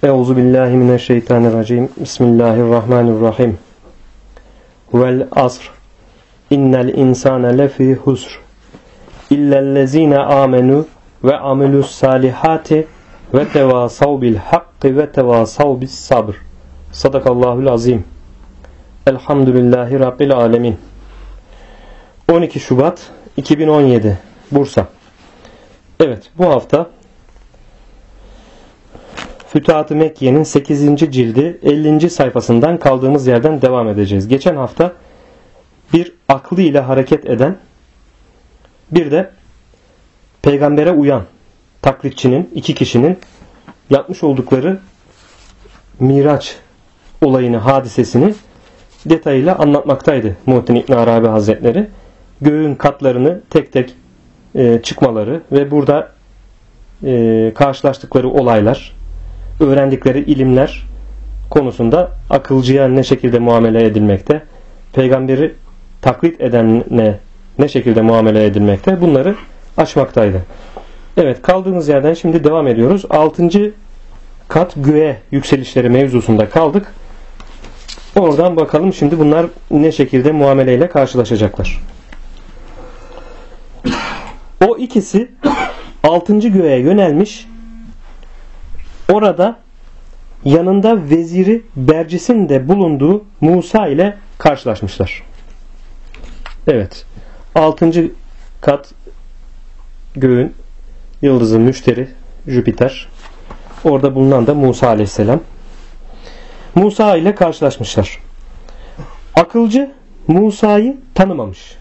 Euzubillahimineşşeytanirracim. Bismillahirrahmanirrahim. Vel asr. İnnel insane lefî husr. İllellezîne âmenû ve amilus salihati ve tevâsav bil hakkı ve tevâsav bis sabr. Sadakallahul azim. Elhamdülillahi Rabbil alemin. 12 Şubat 2017 Bursa. Evet, bu hafta Fütuhat-ı Mekke'nin 8. cildi 50. sayfasından kaldığımız yerden devam edeceğiz. Geçen hafta bir aklı ile hareket eden, bir de peygambere uyan taklitçinin, iki kişinin yapmış oldukları Miraç olayını, hadisesini detayıyla anlatmaktaydı Muhittin İbn Arabi Hazretleri. Göğün katlarını tek tek çıkmaları ve burada karşılaştıkları olaylar, öğrendikleri ilimler konusunda akılcıya ne şekilde muamele edilmekte, peygamberi taklit edene ne şekilde muamele edilmekte, bunları açmaktaydı. Evet, kaldığımız yerden şimdi devam ediyoruz. 6. kat göğe yükselişleri mevzusunda kaldık. Oradan bakalım şimdi bunlar ne şekilde muameleyle karşılaşacaklar. O ikisi 6. göğe yönelmiş. Orada yanında veziri Bercis'in de bulunduğu Musa ile karşılaşmışlar. Evet. 6. kat göğün yıldızı Müşteri, Jüpiter. Orada bulunan da Musa aleyhisselam. Musa ile karşılaşmışlar. Akılcı Musa'yı tanımamış.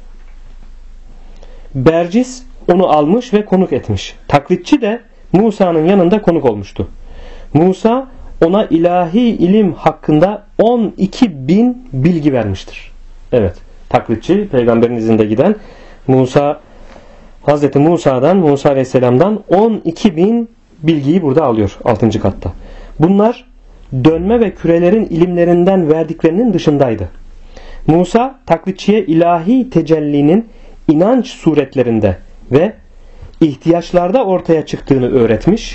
Bercis onu almış ve konuk etmiş. Taklitçi de Musa'nın yanında konuk olmuştu. Musa ona ilahi ilim hakkında 12.000 bilgi vermiştir. Evet, taklitçi peygamberin izinde giden Musa, Hazreti Musa'dan, Musa Aleyhisselam'dan 12.000 bilgiyi burada alıyor 6. katta. Bunlar dönme ve kürelerin ilimlerinden verdiklerinin dışındaydı. Musa taklitçiye ilahi tecellinin inanç suretlerinde ve ihtiyaçlarda ortaya çıktığını öğretmiş.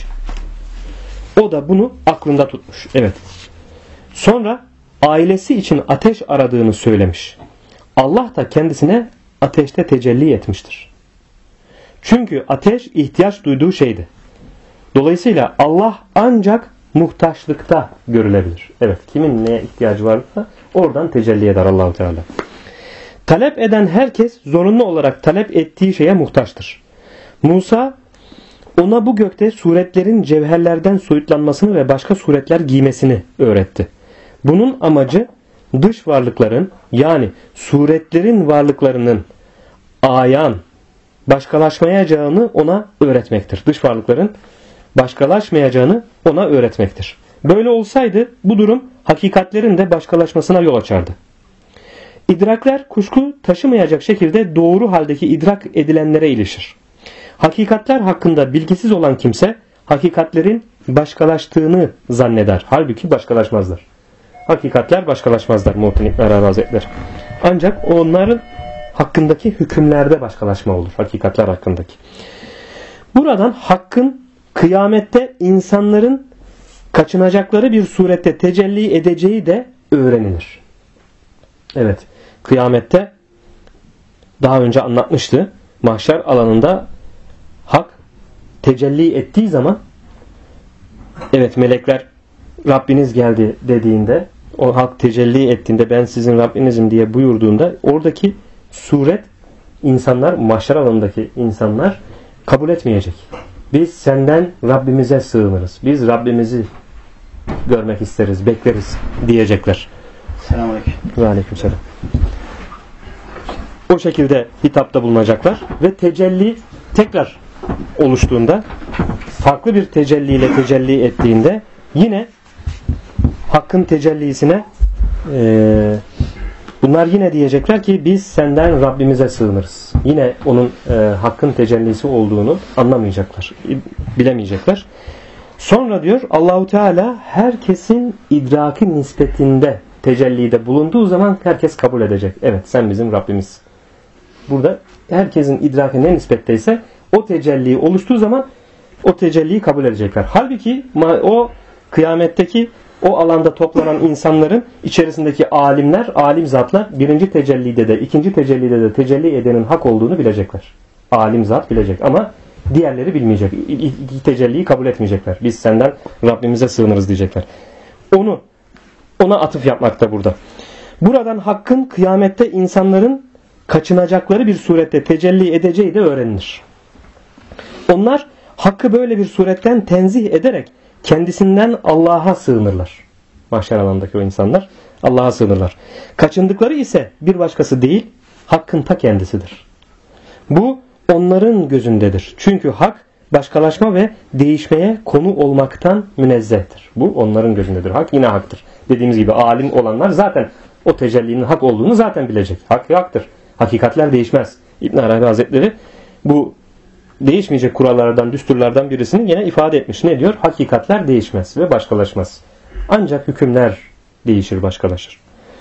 O da bunu aklında tutmuş. Evet. Sonra ailesi için ateş aradığını söylemiş. Allah da kendisine ateşte tecelli etmiştir. Çünkü ateş ihtiyaç duyduğu şeydi. Dolayısıyla Allah ancak muhtaçlıkta görülebilir. Evet, kimin neye ihtiyacı varsa oradan tecelli eder Allah-u Teala. Talep eden herkes zorunlu olarak talep ettiği şeye muhtaçtır. Musa ona bu gökte suretlerin cevherlerden soyutlanmasını ve başka suretler giymesini öğretti. Bunun amacı dış varlıkların, yani suretlerin varlıklarının ayan, başkalaşmayacağını ona öğretmektir. Dış varlıkların başkalaşmayacağını ona öğretmektir. Böyle olsaydı bu durum hakikatlerin de başkalaşmasına yol açardı. İdrakler kuşku taşımayacak şekilde doğru haldeki idrak edilenlere ilişir. Hakikatler hakkında bilgisiz olan kimse hakikatlerin başkalaştığını zanneder. Halbuki başkalaşmazlar. Hakikatler başkalaşmazlar Muhittin İbn Arabi Hazretleri. Ancak onların hakkındaki hükümlerde başkalaşma olur. Hakikatler hakkındaki. Buradan hakkın kıyamette insanların kaçınacakları bir surette tecelli edeceği de öğrenilir. Evet. Kıyamette daha önce anlatmıştı. Mahşer alanında hak tecelli ettiği zaman, evet, melekler Rabbiniz geldi dediğinde, o hak tecelli ettiğinde ben sizin Rabbinizim diye buyurduğunda oradaki suret insanlar, mahşer alanındaki insanlar kabul etmeyecek. Biz senden Rabbimize sığınırız. Biz Rabbimizi görmek isteriz, bekleriz diyecekler. Selamünaleyküm. Ve aleykümselam. O şekilde hitapta bulunacaklar ve tecelli tekrar oluştuğunda, farklı bir tecelliyle tecelli ettiğinde yine hakkın tecellisine bunlar yine diyecekler ki biz senden Rabbimize sığınırız. Yine onun hakkın tecellisi olduğunu anlamayacaklar, bilemeyecekler. Sonra diyor Allahu Teala herkesin idraki nispetinde tecellide bulunduğu zaman herkes kabul edecek. Evet, sen bizim Rabbimiz. Burada herkesin idraki ne nispetteyse o tecelli oluştuğu zaman o tecelliyi kabul edecekler. Halbuki o kıyametteki o alanda toplanan insanların içerisindeki alimler, alim zatlar birinci tecellide de ikinci tecellide de tecelli edenin hak olduğunu bilecekler. Alim zat bilecek ama diğerleri bilmeyecek. İki tecelliyi kabul etmeyecekler. Biz senden Rabbimize sığınırız diyecekler. Ona atıf yapmakta burada. Buradan hakkın kıyamette insanların kaçınacakları bir surette tecelli edeceği de öğrenilir. Onlar hakkı böyle bir suretten tenzih ederek kendisinden Allah'a sığınırlar. Mahşer alanındaki o insanlar Allah'a sığınırlar. Kaçındıkları ise bir başkası değil, hakkın ta kendisidir. Bu onların gözündedir. Çünkü hak başkalaşma ve değişmeye konu olmaktan münezzehtir. Bu onların gözündedir. Hak yine haktır. Dediğimiz gibi alim olanlar zaten o tecellinin hak olduğunu zaten bilecek. Hak haktır. Hakikatler değişmez. İbn Arabi Hazretleri bu değişmeyecek kurallardan, düsturlardan birisini yine ifade etmiş. Ne diyor? Hakikatler değişmez ve başkalaşmaz. Ancak hükümler değişir, başkalaşır.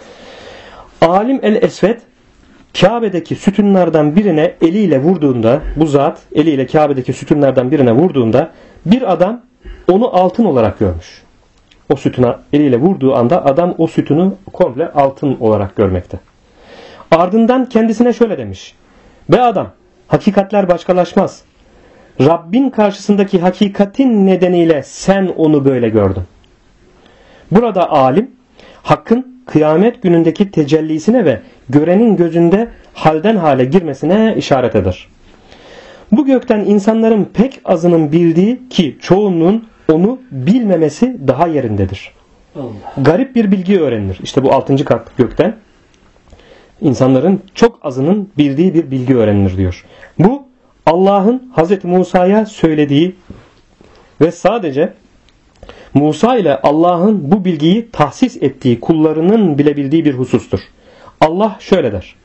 Alim el-Esved Kabe'deki sütunlardan birine eliyle vurduğunda, bu zat eliyle Kabe'deki sütunlardan birine vurduğunda bir adam onu altın olarak görmüş. O sütuna eliyle vurduğu anda adam o sütunu komple altın olarak görmekte. Ardından kendisine şöyle demiş. Be adam, hakikatler başkalaşmaz. Rabbin karşısındaki hakikatin nedeniyle sen onu böyle gördün. Burada alim, hakkın kıyamet günündeki tecellisine ve görenin gözünde halden hale girmesine işaret eder. Bu gökten insanların pek azının bildiği ki çoğunluğun onu bilmemesi daha yerindedir. Garip bir bilgi öğrenilir. İşte bu 6. kat gökten insanların çok azının bildiği bir bilgi öğrenilir diyor. Bu Allah'ın Hz. Musa'ya söylediği ve sadece Musa ile Allah'ın bu bilgiyi tahsis ettiği kullarının bilebildiği bir husustur. Allah şöyle der.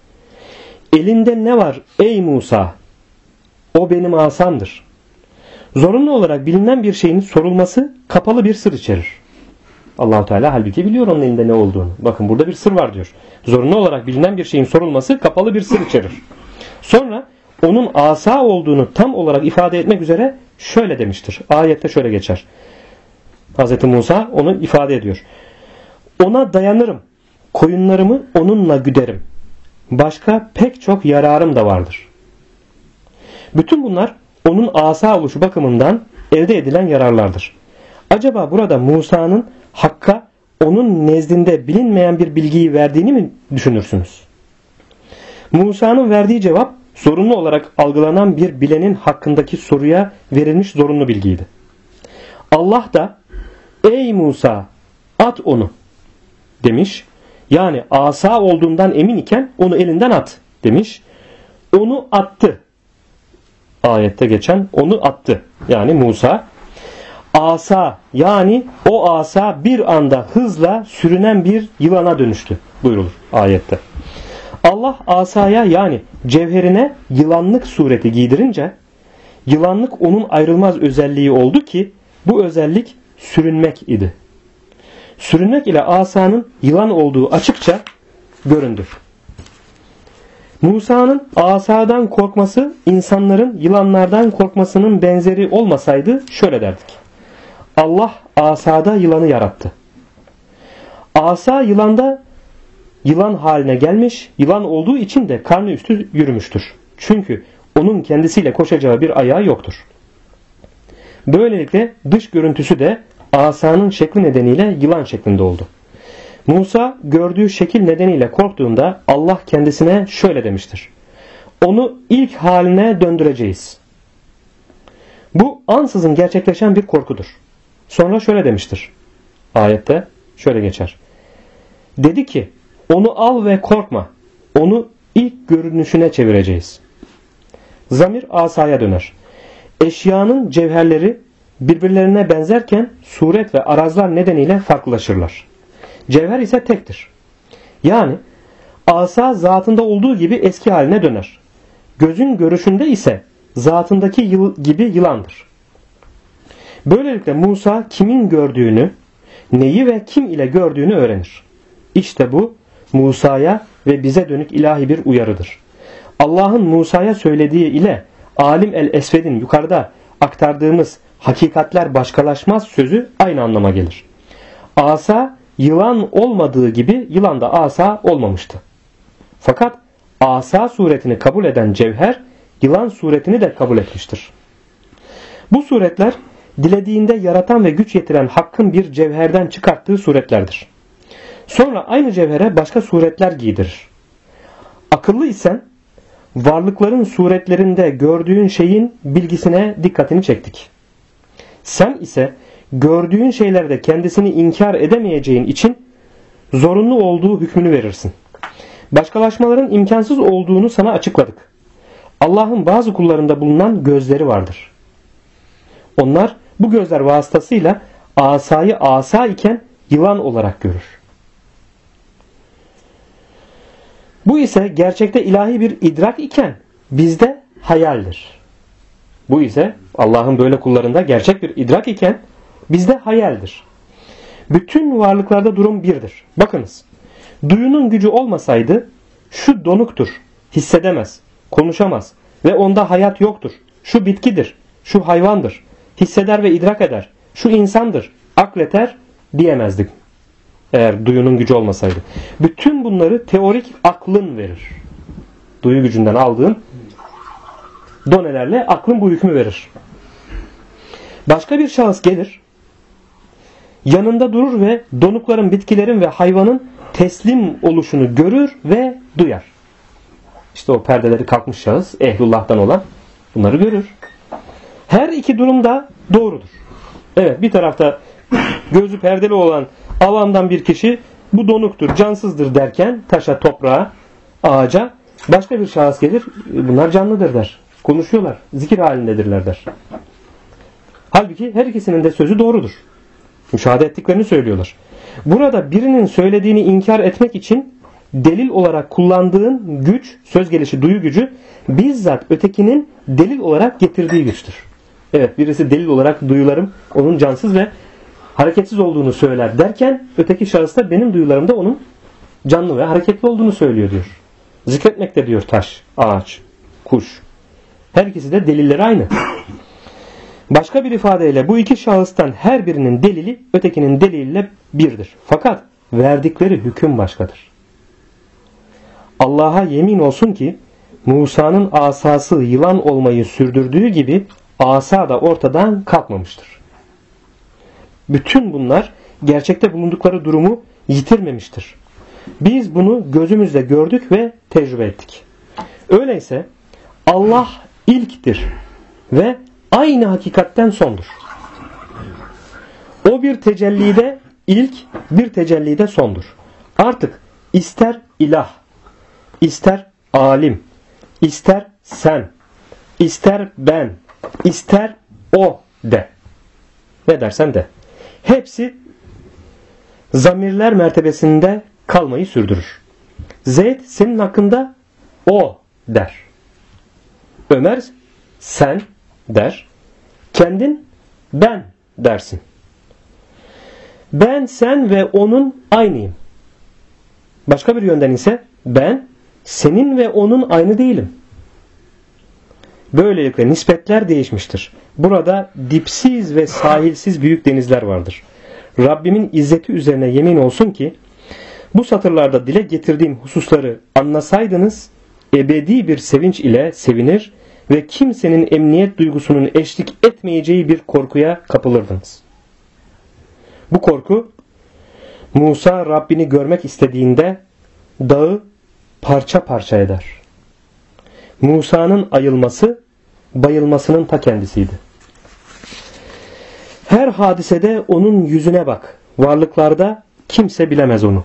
Elinde ne var ey Musa? O benim asamdır. Zorunlu olarak bilinen bir şeyin sorulması kapalı bir sır içerir. Allah-u Teala halbuki biliyor onun elinde ne olduğunu. Bakın burada bir sır var diyor. Zorunlu olarak bilinen bir şeyin sorulması kapalı bir sır içerir. Sonra onun asa olduğunu tam olarak ifade etmek üzere şöyle demiştir. Ayette şöyle geçer. Hz. Musa onu ifade ediyor. Ona dayanırım. Koyunlarımı onunla güderim. Başka pek çok yararım da vardır. Bütün bunlar onun asa oluşu bakımından elde edilen yararlardır. Acaba burada Musa'nın Hakk'a onun nezdinde bilinmeyen bir bilgiyi verdiğini mi düşünürsünüz? Musa'nın verdiği cevap zorunlu olarak algılanan bir bilenin hakkındaki soruya verilmiş zorunlu bilgiydi. Allah da ey Musa at onu demiş. Yani asa olduğundan emin iken onu elinden at demiş. Onu attı. Ayette geçen onu attı. Yani Musa asa yani o asa bir anda hızla sürünen bir yılana dönüştü buyrulur ayette. Allah asaya yani cevherine yılanlık sureti giydirince yılanlık onun ayrılmaz özelliği oldu ki bu özellik sürünmek idi. Sürünmek ile asanın yılan olduğu açıkça göründü. Musa'nın asadan korkması insanların yılanlardan korkmasının benzeri olmasaydı şöyle derdik. Allah asada yılanı yarattı. Asa yılanda yılan haline gelmiş, yılan olduğu için de karnı üstü yürümüştür. Çünkü onun kendisiyle koşacağı bir ayağı yoktur. Böylelikle dış görüntüsü de asanın şekli nedeniyle yılan şeklinde oldu. Musa gördüğü şekil nedeniyle korktuğunda Allah kendisine şöyle demiştir. Onu ilk haline döndüreceğiz. Bu ansızın gerçekleşen bir korkudur. Sonra şöyle demiştir. Ayette şöyle geçer. Dedi ki onu al ve korkma. Onu ilk görünüşüne çevireceğiz. Zamir asaya döner. Eşyanın cevherleri birbirlerine benzerken suret ve arazlar nedeniyle farklılaşırlar. Cevher ise tektir. Yani asa zatında olduğu gibi eski haline döner. Gözün görüşünde ise zatındaki gibi yılandır. Böylelikle Musa kimin gördüğünü, neyi ve kim ile gördüğünü öğrenir. İşte bu Musa'ya ve bize dönük ilahi bir uyarıdır. Allah'ın Musa'ya söylediği ile Alim el-Esved'in yukarıda aktardığımız hakikatler başkalaşmaz sözü aynı anlama gelir. Asa yılan olmadığı gibi yılan da asa olmamıştı. Fakat asa suretini kabul eden cevher yılan suretini de kabul etmiştir. Bu suretler dilediğinde yaratan ve güç yetiren Hakk'ın bir cevherden çıkarttığı suretlerdir. Sonra aynı cevhere başka suretler giydirir. Akıllı isen varlıkların suretlerinde gördüğün şeyin bilgisine dikkatini çektik. Sen ise gördüğün şeylerde kendisini inkar edemeyeceğin için zorunlu olduğu hükmünü verirsin. Başkalaşmaların imkansız olduğunu sana açıkladık. Allah'ın bazı kullarında bulunan gözleri vardır. Onlar bu gözler vasıtasıyla asayı asa iken yılan olarak görür. Bu ise gerçekte ilahi bir idrak iken bizde hayaldir. Bu ise Allah'ın böyle kullarında gerçek bir idrak iken bizde hayaldir. Bütün varlıklarda durum birdir. Bakınız, duyunun gücü olmasaydı şu donuktur, hissedemez, konuşamaz ve onda hayat yoktur. Şu bitkidir, şu hayvandır, hisseder ve idrak eder. Şu insandır, akleter diyemezdik. Eğer duyunun gücü olmasaydı. Bütün bunları teorik aklın verir. Duyu gücünden aldığın donelerle aklın bu hükmü verir. Başka bir şahıs gelir, yanında durur ve donukların, bitkilerin ve hayvanın teslim oluşunu görür ve duyar. İşte o perdeleri kalkmış şahıs, ehlullah'tan olan bunları görür. Her iki durum da doğrudur. Evet, bir tarafta gözü perdeli olan avamdan bir kişi bu donuktur, cansızdır derken taşa, toprağa, ağaca, başka bir şahıs gelir, bunlar canlıdır der. Konuşuyorlar, zikir halindedirler der. Halbuki her ikisinin de sözü doğrudur. Müşahede ettiklerini söylüyorlar. Burada birinin söylediğini inkar etmek için delil olarak kullandığın güç, söz gelişi duyu gücü, bizzat ötekinin delil olarak getirdiği güçtür. Evet, birisi delil olarak duyularım onun cansız ve hareketsiz olduğunu söyler derken öteki şahıs da benim duyularımda onun canlı ve hareketli olduğunu söylüyor diyor. Zikretmekte diyor taş, ağaç, kuş. Her ikisi de delilleri aynı. Başka bir ifadeyle bu iki şahıstan her birinin delili ötekinin deliliyle birdir. Fakat verdikleri hüküm başkadır. Allah'a yemin olsun ki Musa'nın asası yılan olmayı sürdürdüğü gibi asa da ortadan kalkmamıştır. Bütün bunlar gerçekte bulundukları durumu yitirmemiştir. Biz bunu gözümüzle gördük ve tecrübe ettik. Öyleyse Allah ilktir ve aynı hakikatten sondur. O bir tecellide ilk, bir tecellide sondur. Artık ister ilah, ister alim, ister sen, ister ben, ister o de. Ne dersen de. Hepsi zamirler mertebesinde kalmayı sürdürür. Zeyd senin hakkında o der. Ömer sen der. Kendin ben dersin. Ben, sen ve onun aynıyım. Başka bir yönden ise ben senin ve onun aynı değilim. Böylelikle nispetler değişmiştir. Burada dipsiz ve sahilsiz büyük denizler vardır. Rabbimin izzeti üzerine yemin olsun ki bu satırlarda dile getirdiğim hususları anlasaydınız ebedi bir sevinç ile sevinir ve kimsenin emniyet duygusunun eşlik etmeyeceği bir korkuya kapılırdınız. Bu korku Musa Rabbini görmek istediğinde dağı parça parça eder. Musa'nın ayılması bayılmasının ta kendisiydi. Her hadisede onun yüzüne bak. Varlıklarda kimse bilemez onu.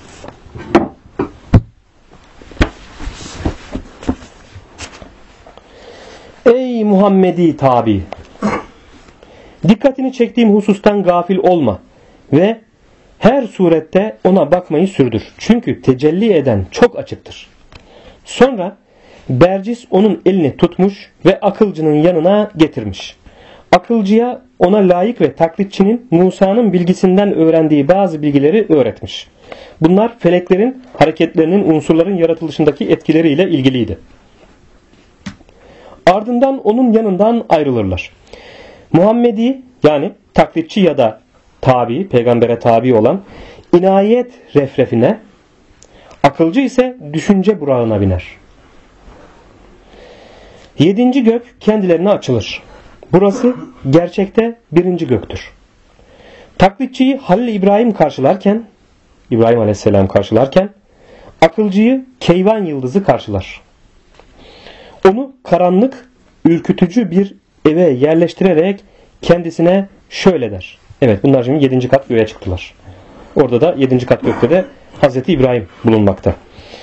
Ey Muhammedi tabi! Dikkatini çektiğim husustan gafil olma ve her surette ona bakmayı sürdür. Çünkü tecelli eden çok açıktır. Sonra Bercis onun elini tutmuş ve akılcının yanına getirmiş. Akılcıya ona layık ve taklitçinin Musa'nın bilgisinden öğrendiği bazı bilgileri öğretmiş. Bunlar feleklerin hareketlerinin unsurların yaratılışındaki etkileriyle ilgiliydi. Ardından onun yanından ayrılırlar. Muhammedi yani taklitçi ya da tabi, peygambere tabi olan inayet refrefine, akılcı ise düşünce burağına biner. 7. gök kendilerine açılır. Burası gerçekte 1. göktür. Taklitçiyi Halil İbrahim karşılarken, İbrahim Aleyhisselam karşılarken, akılcıyı Keyvan yıldızı karşılar. Onu karanlık, ürkütücü bir eve yerleştirerek kendisine şöyle der. Evet, bunlar şimdi 7. kat göğe çıktılar. Orada da 7. kat gökte de Hazreti İbrahim bulunmakta.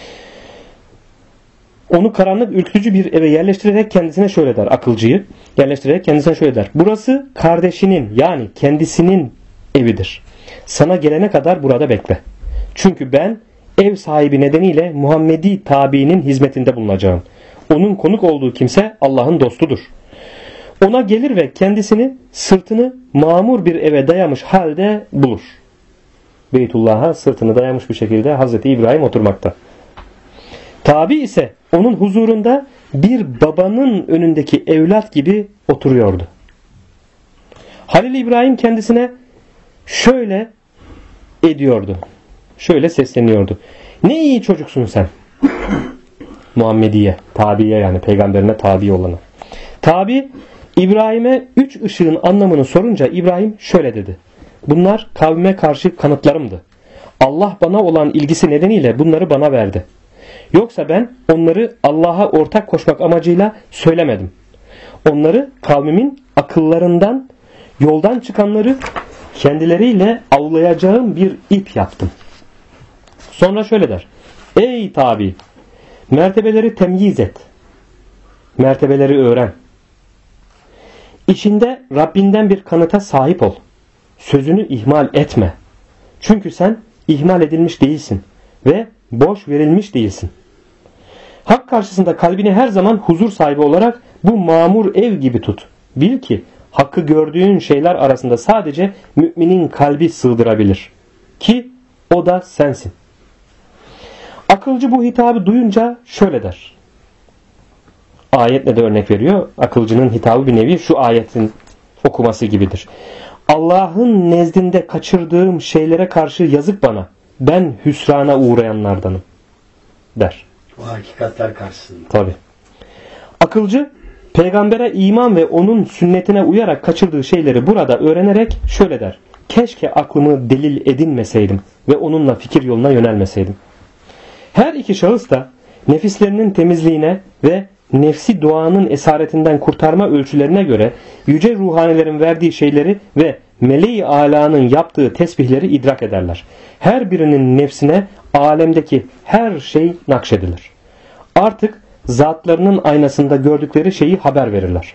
Onu karanlık, ürkütücü bir eve yerleştirerek kendisine şöyle der. Akılcıyı yerleştirerek kendisine şöyle der. Burası kardeşinin yani kendisinin evidir. Sana gelene kadar burada bekle. Çünkü ben ev sahibi nedeniyle Muhammedi tabiinin hizmetinde bulunacağım. Onun konuk olduğu kimse Allah'ın dostudur. Ona gelir ve kendisini sırtını mamur bir eve dayamış halde bulur. Beytullah'a sırtını dayamış bir şekilde Hazreti İbrahim oturmakta. Tabi ise onun huzurunda bir babanın önündeki evlat gibi oturuyordu. Halil İbrahim kendisine şöyle ediyordu. Şöyle sesleniyordu. Ne iyi çocuksun sen. Muhammediye, tabiye yani peygamberine tabi olanı. Tabi İbrahim'e 3 ışığın anlamını sorunca İbrahim şöyle dedi. Bunlar kavme karşı kanıtlarımdı. Allah bana olan ilgisi nedeniyle bunları bana verdi. Yoksa ben onları Allah'a ortak koşmak amacıyla söylemedim. Onları kavmimin akıllarından, yoldan çıkanları kendileriyle avlayacağım bir ip yaptım. Sonra şöyle der. Ey tabi! Mertebeleri temyiz et. Mertebeleri öğren. İçinde Rabbinden bir kanıta sahip ol. Sözünü ihmal etme. Çünkü sen ihmal edilmiş değilsin ve boş verilmiş değilsin. Hak karşısında kalbini her zaman huzur sahibi olarak bu mamur ev gibi tut. Bil ki hakkı gördüğün şeyler arasında sadece müminin kalbi sığdırabilir. Ki o da sensin. Akılcı bu hitabı duyunca şöyle der. Ayetle de örnek veriyor. Akılcının hitabı bir nevi şu ayetin okuması gibidir. Allah'ın nezdinde kaçırdığım şeylere karşı yazık bana. Ben hüsrana uğrayanlardanım. Der. Bu hakikatler karşısında. Tabi. Akılcı peygambere iman ve onun sünnetine uyarak kaçırdığı şeyleri burada öğrenerek şöyle der. Keşke aklımı delil edinmeseydim ve onunla fikir yoluna yönelmeseydim. Her iki şahıs da nefislerinin temizliğine ve nefsi doğanın esaretinden kurtarma ölçülerine göre yüce ruhanilerin verdiği şeyleri ve meleği alanın yaptığı tesbihleri idrak ederler. Her birinin nefsine alemdeki her şey nakşedilir. Artık zatlarının aynasında gördükleri şeyi haber verirler.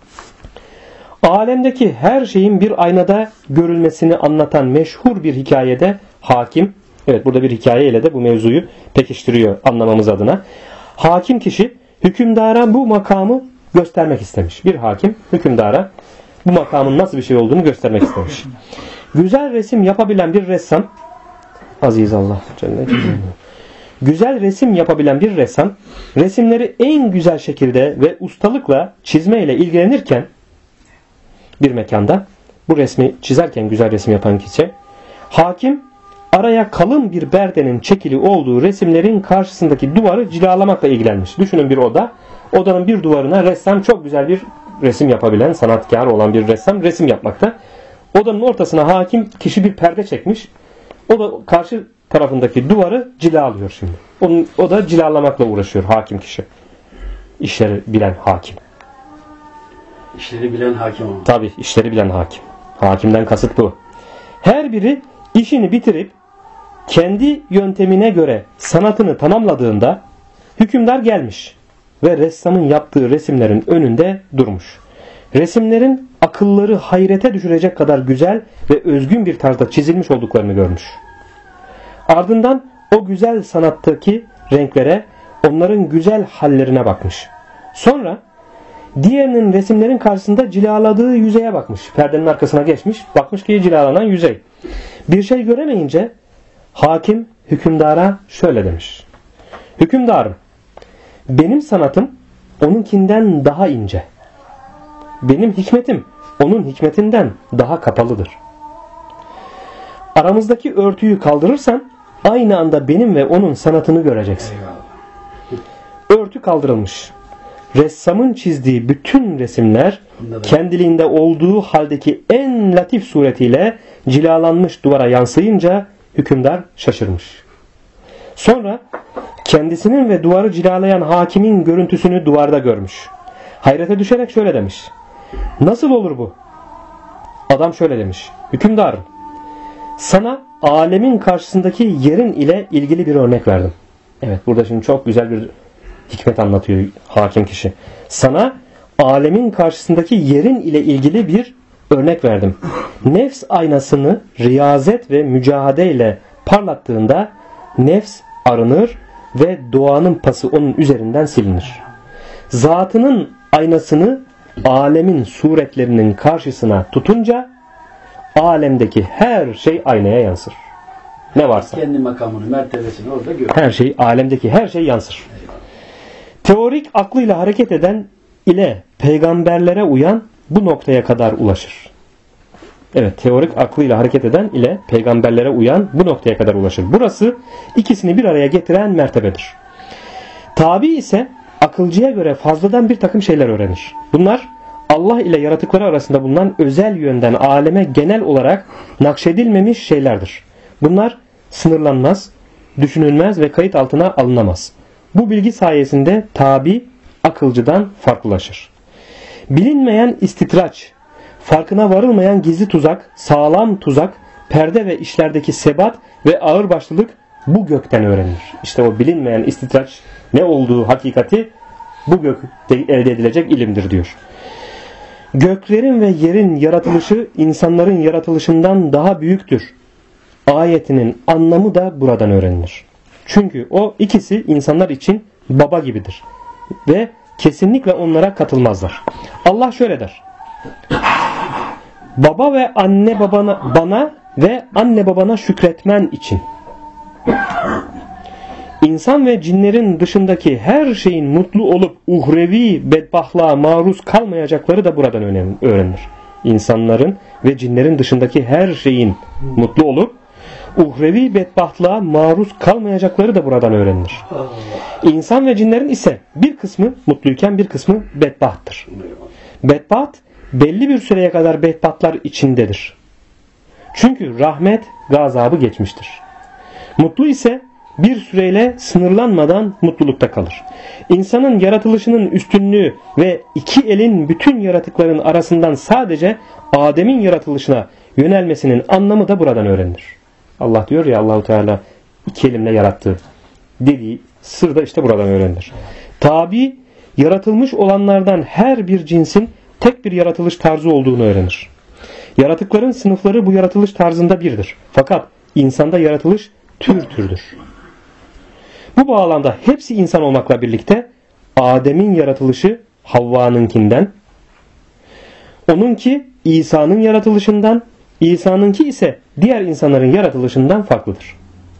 Alemdeki her şeyin bir aynada görülmesini anlatan meşhur bir hikayede hakim, evet burada bir hikaye ile de bu mevzuyu pekiştiriyor anlamamız adına. Hakim kişi hükümdara bu makamı göstermek istemiş. Bir hakim hükümdara bu makamın nasıl bir şey olduğunu göstermek istemiş. Güzel resim yapabilen bir ressam, aziz Allah güzel resim yapabilen bir ressam resimleri en güzel şekilde ve ustalıkla çizmeyle ilgilenirken bir mekanda bu resmi çizerken güzel resim yapan kişi hakim araya kalın bir berdenin çekili olduğu resimlerin karşısındaki duvarı cilalamakla ilgilenmiş. Düşünün bir oda. Odanın bir duvarına ressam çok güzel bir resim yapabilen, sanatkar olan bir ressam resim yapmakta. Odanın ortasına hakim kişi bir perde çekmiş. O da karşı tarafındaki duvarı cilalıyor şimdi. O da cilalamakla uğraşıyor hakim kişi. İşleri bilen hakim. İşleri bilen hakim olmalı. Tabii işleri bilen hakim. Hakimden kasıt bu. Her biri işini bitirip kendi yöntemine göre sanatını tamamladığında hükümdar gelmiş ve ressamın yaptığı resimlerin önünde durmuş. Resimlerin akılları hayrete düşürecek kadar güzel ve özgün bir tarzda çizilmiş olduklarını görmüş. Ardından o güzel sanattaki renklere, onların güzel hallerine bakmış. Sonra diğerinin resimlerin karşısında cilaladığı yüzeye bakmış. Perdenin arkasına geçmiş, bakmış ki cilalanan yüzey. Bir şey göremeyince hakim hükümdara şöyle demiş. Hükümdarım, benim sanatım onunkinden daha ince. Benim hikmetim onun hikmetinden daha kapalıdır. Aramızdaki örtüyü kaldırırsan aynı anda benim ve onun sanatını göreceksin. Örtü kaldırılmış. Ressamın çizdiği bütün resimler kendiliğinde olduğu haldeki en latif suretiyle cilalanmış duvara yansıyınca hükümdar şaşırmış. Sonra kendisinin ve duvarı cilalayan hakimin görüntüsünü duvarda görmüş. Hayrete düşerek şöyle demiş: nasıl olur bu? Adam şöyle demiş: hükümdarım, sana alemin karşısındaki yerin ile ilgili bir örnek verdim. Evet, burada şimdi çok güzel bir hikmet anlatıyor hakim kişi. Sana alemin karşısındaki yerin ile ilgili bir örnek verdim. Nefs aynasını riyazet ve mücahede ile parlattığında nefs arınır ve doğanın pası onun üzerinden silinir. Zatının aynasını alemin suretlerinin karşısına tutunca alemdeki her şey aynaya yansır. Ne varsa. Kendi makamını, mertebesini orada gör. Her şey, alemdeki her şey yansır. Teorik aklıyla hareket eden ile peygamberlere uyan bu noktaya kadar ulaşır. Evet, teorik aklıyla hareket eden ile peygamberlere uyan bu noktaya kadar ulaşır. Burası ikisini bir araya getiren mertebedir. Tabi ise akılcıya göre fazladan bir takım şeyler öğrenir. Bunlar Allah ile yaratıkları arasında bulunan özel yönden aleme genel olarak nakşedilmemiş şeylerdir. Bunlar sınırlanmaz, düşünülmez ve kayıt altına alınamaz. Bu bilgi sayesinde tabi akılcıdan farklılaşır. Bilinmeyen istitraç, farkına varılmayan gizli tuzak, sağlam tuzak, perde ve işlerdeki sebat ve ağırbaşlılık bu gökten öğrenilir. İşte o bilinmeyen istitraç ne olduğu hakikati bu gökte elde edilecek ilimdir diyor. Göklerin ve yerin yaratılışı insanların yaratılışından daha büyüktür. Ayetinin anlamı da buradan öğrenilir. Çünkü o ikisi insanlar için baba gibidir. Ve kesinlikle onlara katılmazlar. Allah şöyle der: baba ve anne bana ve anne babana şükretmen için. İnsan ve cinlerin dışındaki her şeyin mutlu olup uhrevi bedbahtlığa maruz kalmayacakları da buradan öğrenilir. İnsanların ve cinlerin dışındaki her şeyin mutlu olup uhrevi bedbahtlığa maruz kalmayacakları da buradan öğrenilir. İnsan ve cinlerin ise bir kısmı mutluyken bir kısmı bedbahttır. Bedbaht belli bir süreye kadar bedbahtlar içindedir. Çünkü rahmet, gazabı geçmiştir. Mutlu ise bir süreyle sınırlanmadan mutlulukta kalır. İnsanın yaratılışının üstünlüğü ve iki elin bütün yaratıkların arasından sadece Adem'in yaratılışına yönelmesinin anlamı da buradan öğrenilir. Allah diyor ya, Allahu Teala iki elimle yarattı dediği sır da işte buradan öğrenilir. Tabi yaratılmış olanlardan her bir cinsin tek bir yaratılış tarzı olduğunu öğrenir. Yaratıkların sınıfları bu yaratılış tarzında birdir. Fakat insanda yaratılış tür türdür. Bu bağlamda hepsi insan olmakla birlikte Adem'in yaratılışı Havva'nınkinden, onunki İsa'nın yaratılışından, İsa'nınki ise diğer insanların yaratılışından farklıdır.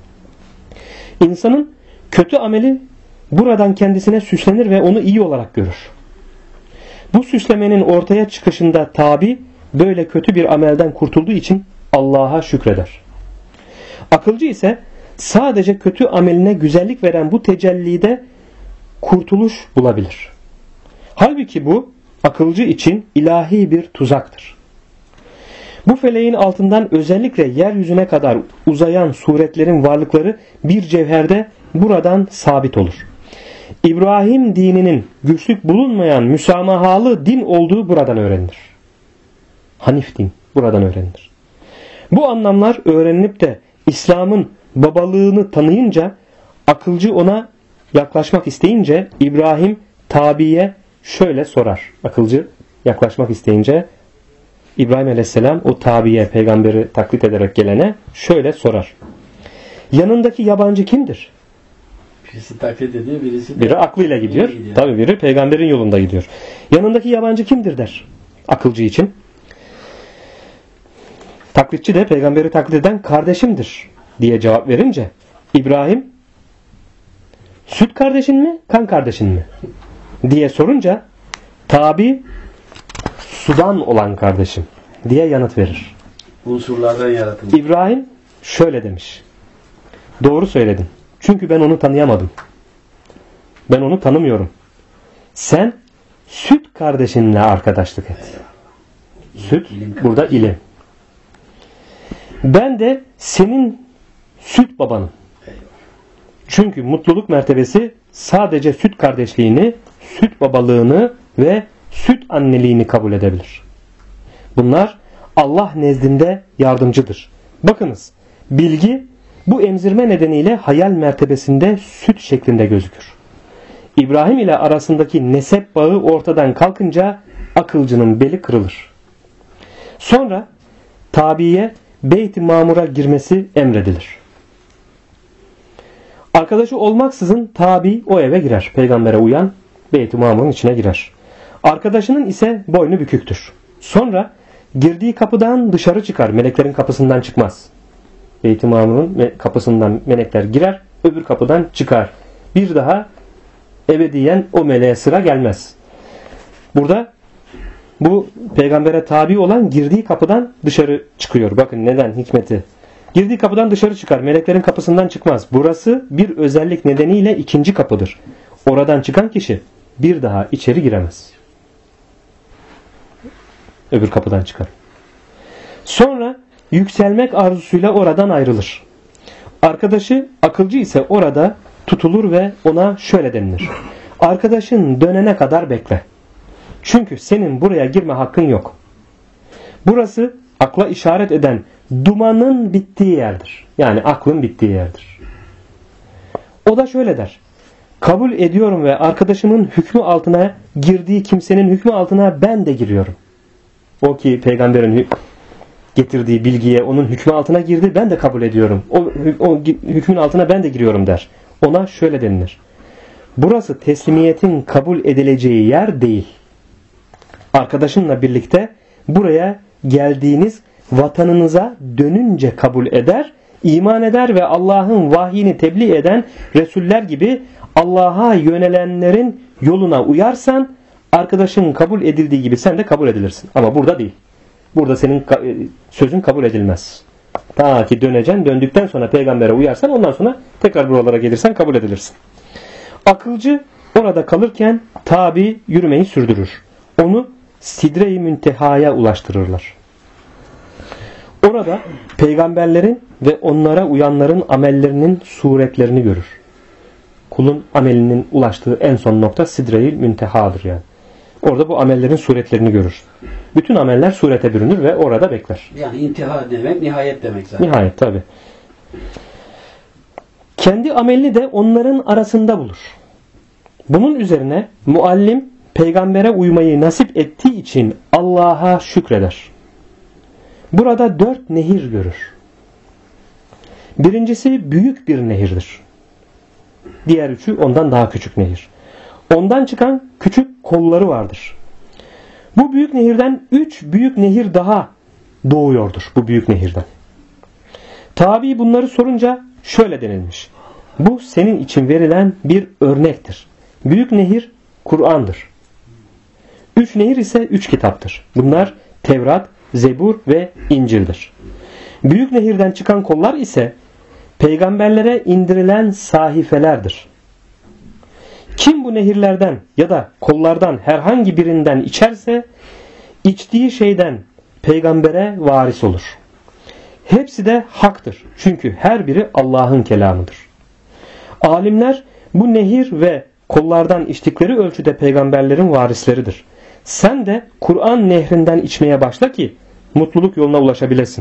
İnsanın kötü ameli buradan kendisine süslenir ve onu iyi olarak görür. Bu süslemenin ortaya çıkışında tabi böyle kötü bir amelden kurtulduğu için Allah'a şükreder. Akılcı ise sadece kötü ameline güzellik veren bu tecellide kurtuluş bulabilir. Halbuki bu akılcı için ilahi bir tuzaktır. Bu feleğin altından özellikle yeryüzüne kadar uzayan suretlerin varlıkları bir cevherde buradan sabit olur. İbrahim dininin güçlük bulunmayan müsamahalı din olduğu buradan öğrenilir. Hanif din buradan öğrenilir. Bu anlamlar öğrenilip de İslam'ın babalığını tanıyınca, akılcı ona yaklaşmak isteyince İbrahim tabiye şöyle sorar. Akılcı yaklaşmak isteyince İbrahim Aleyhisselam o tabiye, peygamberi taklit ederek gelene şöyle sorar: yanındaki yabancı kimdir? Birisi taklit ediyor, biri aklıyla gidiyor. Tabii biri peygamberin yolunda gidiyor. Yanındaki yabancı kimdir der akılcı için. Taklitçi de peygamberi taklit eden kardeşimdir diye cevap verince İbrahim süt kardeşin mi, kan kardeşin mi diye sorunca tabi sudan olan kardeşim diye yanıt verir. Unsurlardan yaratılmış. İbrahim şöyle demiş. Doğru söyledin. Çünkü ben onu tanıyamadım. Ben onu tanımıyorum. Sen süt kardeşinle arkadaşlık et. Süt burada ilim. Ben de senin süt babanım. Çünkü mutluluk mertebesi sadece süt kardeşliğini, süt babalığını ve süt anneliğini kabul edebilir. Bunlar Allah nezdinde yardımcıdır. Bakınız, bilgi bu emzirme nedeniyle hayal mertebesinde süt şeklinde gözükür. İbrahim ile arasındaki nesep bağı ortadan kalkınca akılcının beli kırılır. Sonra tabiye Beyt-i Mamur'a girmesi emredilir. Arkadaşı olmaksızın tabi o eve girer. Peygambere uyan Beyt-i Mamur'un içine girer. Arkadaşının ise boynu büküktür. Sonra girdiği kapıdan dışarı çıkar. Meleklerin kapısından çıkmaz. Beyt-i Mamur'un kapısından melekler girer. Öbür kapıdan çıkar. Bir daha ebediyen o meleğe sıra gelmez. Burada bu peygambere tabi olan girdiği kapıdan dışarı çıkıyor. Bakın neden, hikmeti. Girdiği kapıdan dışarı çıkar. Meleklerin kapısından çıkmaz. Burası bir özellik nedeniyle ikinci kapıdır. Oradan çıkan kişi bir daha içeri giremez. Öbür kapıdan çıkar. Sonra yükselmek arzusuyla oradan ayrılır. Arkadaşı akılcı ise orada tutulur ve ona şöyle denilir. Arkadaşın dönene kadar bekle. Çünkü senin buraya girme hakkın yok. Burası akla işaret eden dumanın bittiği yerdir. Yani aklın bittiği yerdir. O da şöyle der. Kabul ediyorum ve arkadaşımın hükmü altına girdiği kimsenin hükmü altına ben de giriyorum. O ki peygamberin getirdiği bilgiye onun hükmü altına girdi, ben de kabul ediyorum. O hükmün altına ben de giriyorum der. Ona şöyle denilir. Burası teslimiyetin kabul edileceği yer değil. Arkadaşınla birlikte buraya geldiğiniz vatanınıza dönünce kabul eder, iman eder ve Allah'ın vahyini tebliğ eden Resuller gibi Allah'a yönelenlerin yoluna uyarsan arkadaşın kabul edildiği gibi sen de kabul edilirsin. Ama burada değil. Burada senin sözün kabul edilmez. Ta ki döneceksin, döndükten sonra peygambere uyarsan ondan sonra tekrar buralara gelirsen kabul edilirsin. Akılcı orada kalırken tabi yürümeyi sürdürür. Onu Sidre-i Münteha'ya ulaştırırlar. Orada peygamberlerin ve onlara uyanların amellerinin suretlerini görür. Kulun amelinin ulaştığı en son nokta Sidre-i Münteha'dır yani. Orada bu amellerin suretlerini görür. Bütün ameller surete bürünür ve orada bekler. Yani intiha demek, nihayet demek zaten. Nihayet tabi. Kendi amelini de onların arasında bulur. Bunun üzerine muallim peygambere uymayı nasip ettiği için Allah'a şükreder. Burada 4 nehir görür. Birincisi büyük bir nehirdir. Diğer üçü ondan daha küçük nehir. Ondan çıkan küçük kolları vardır. Bu büyük nehirden 3 büyük nehir daha doğuyordur bu büyük nehirden. Tabi bunları sorunca şöyle denilmiş. Bu senin için verilen bir örnektir. Büyük nehir Kur'an'dır. 3 nehir ise 3 kitaptır. Bunlar Tevrat, Zebur ve İncil'dir. Büyük nehirden çıkan kollar ise peygamberlere indirilen sahifelerdir. Kim bu nehirlerden ya da kollardan herhangi birinden içerse içtiği şeyden peygambere varis olur. Hepsi de haktır. Çünkü her biri Allah'ın kelamıdır. Alimler bu nehir ve kollardan içtikleri ölçüde peygamberlerin varisleridir. Sen de Kur'an nehrinden içmeye başla ki mutluluk yoluna ulaşabilesin.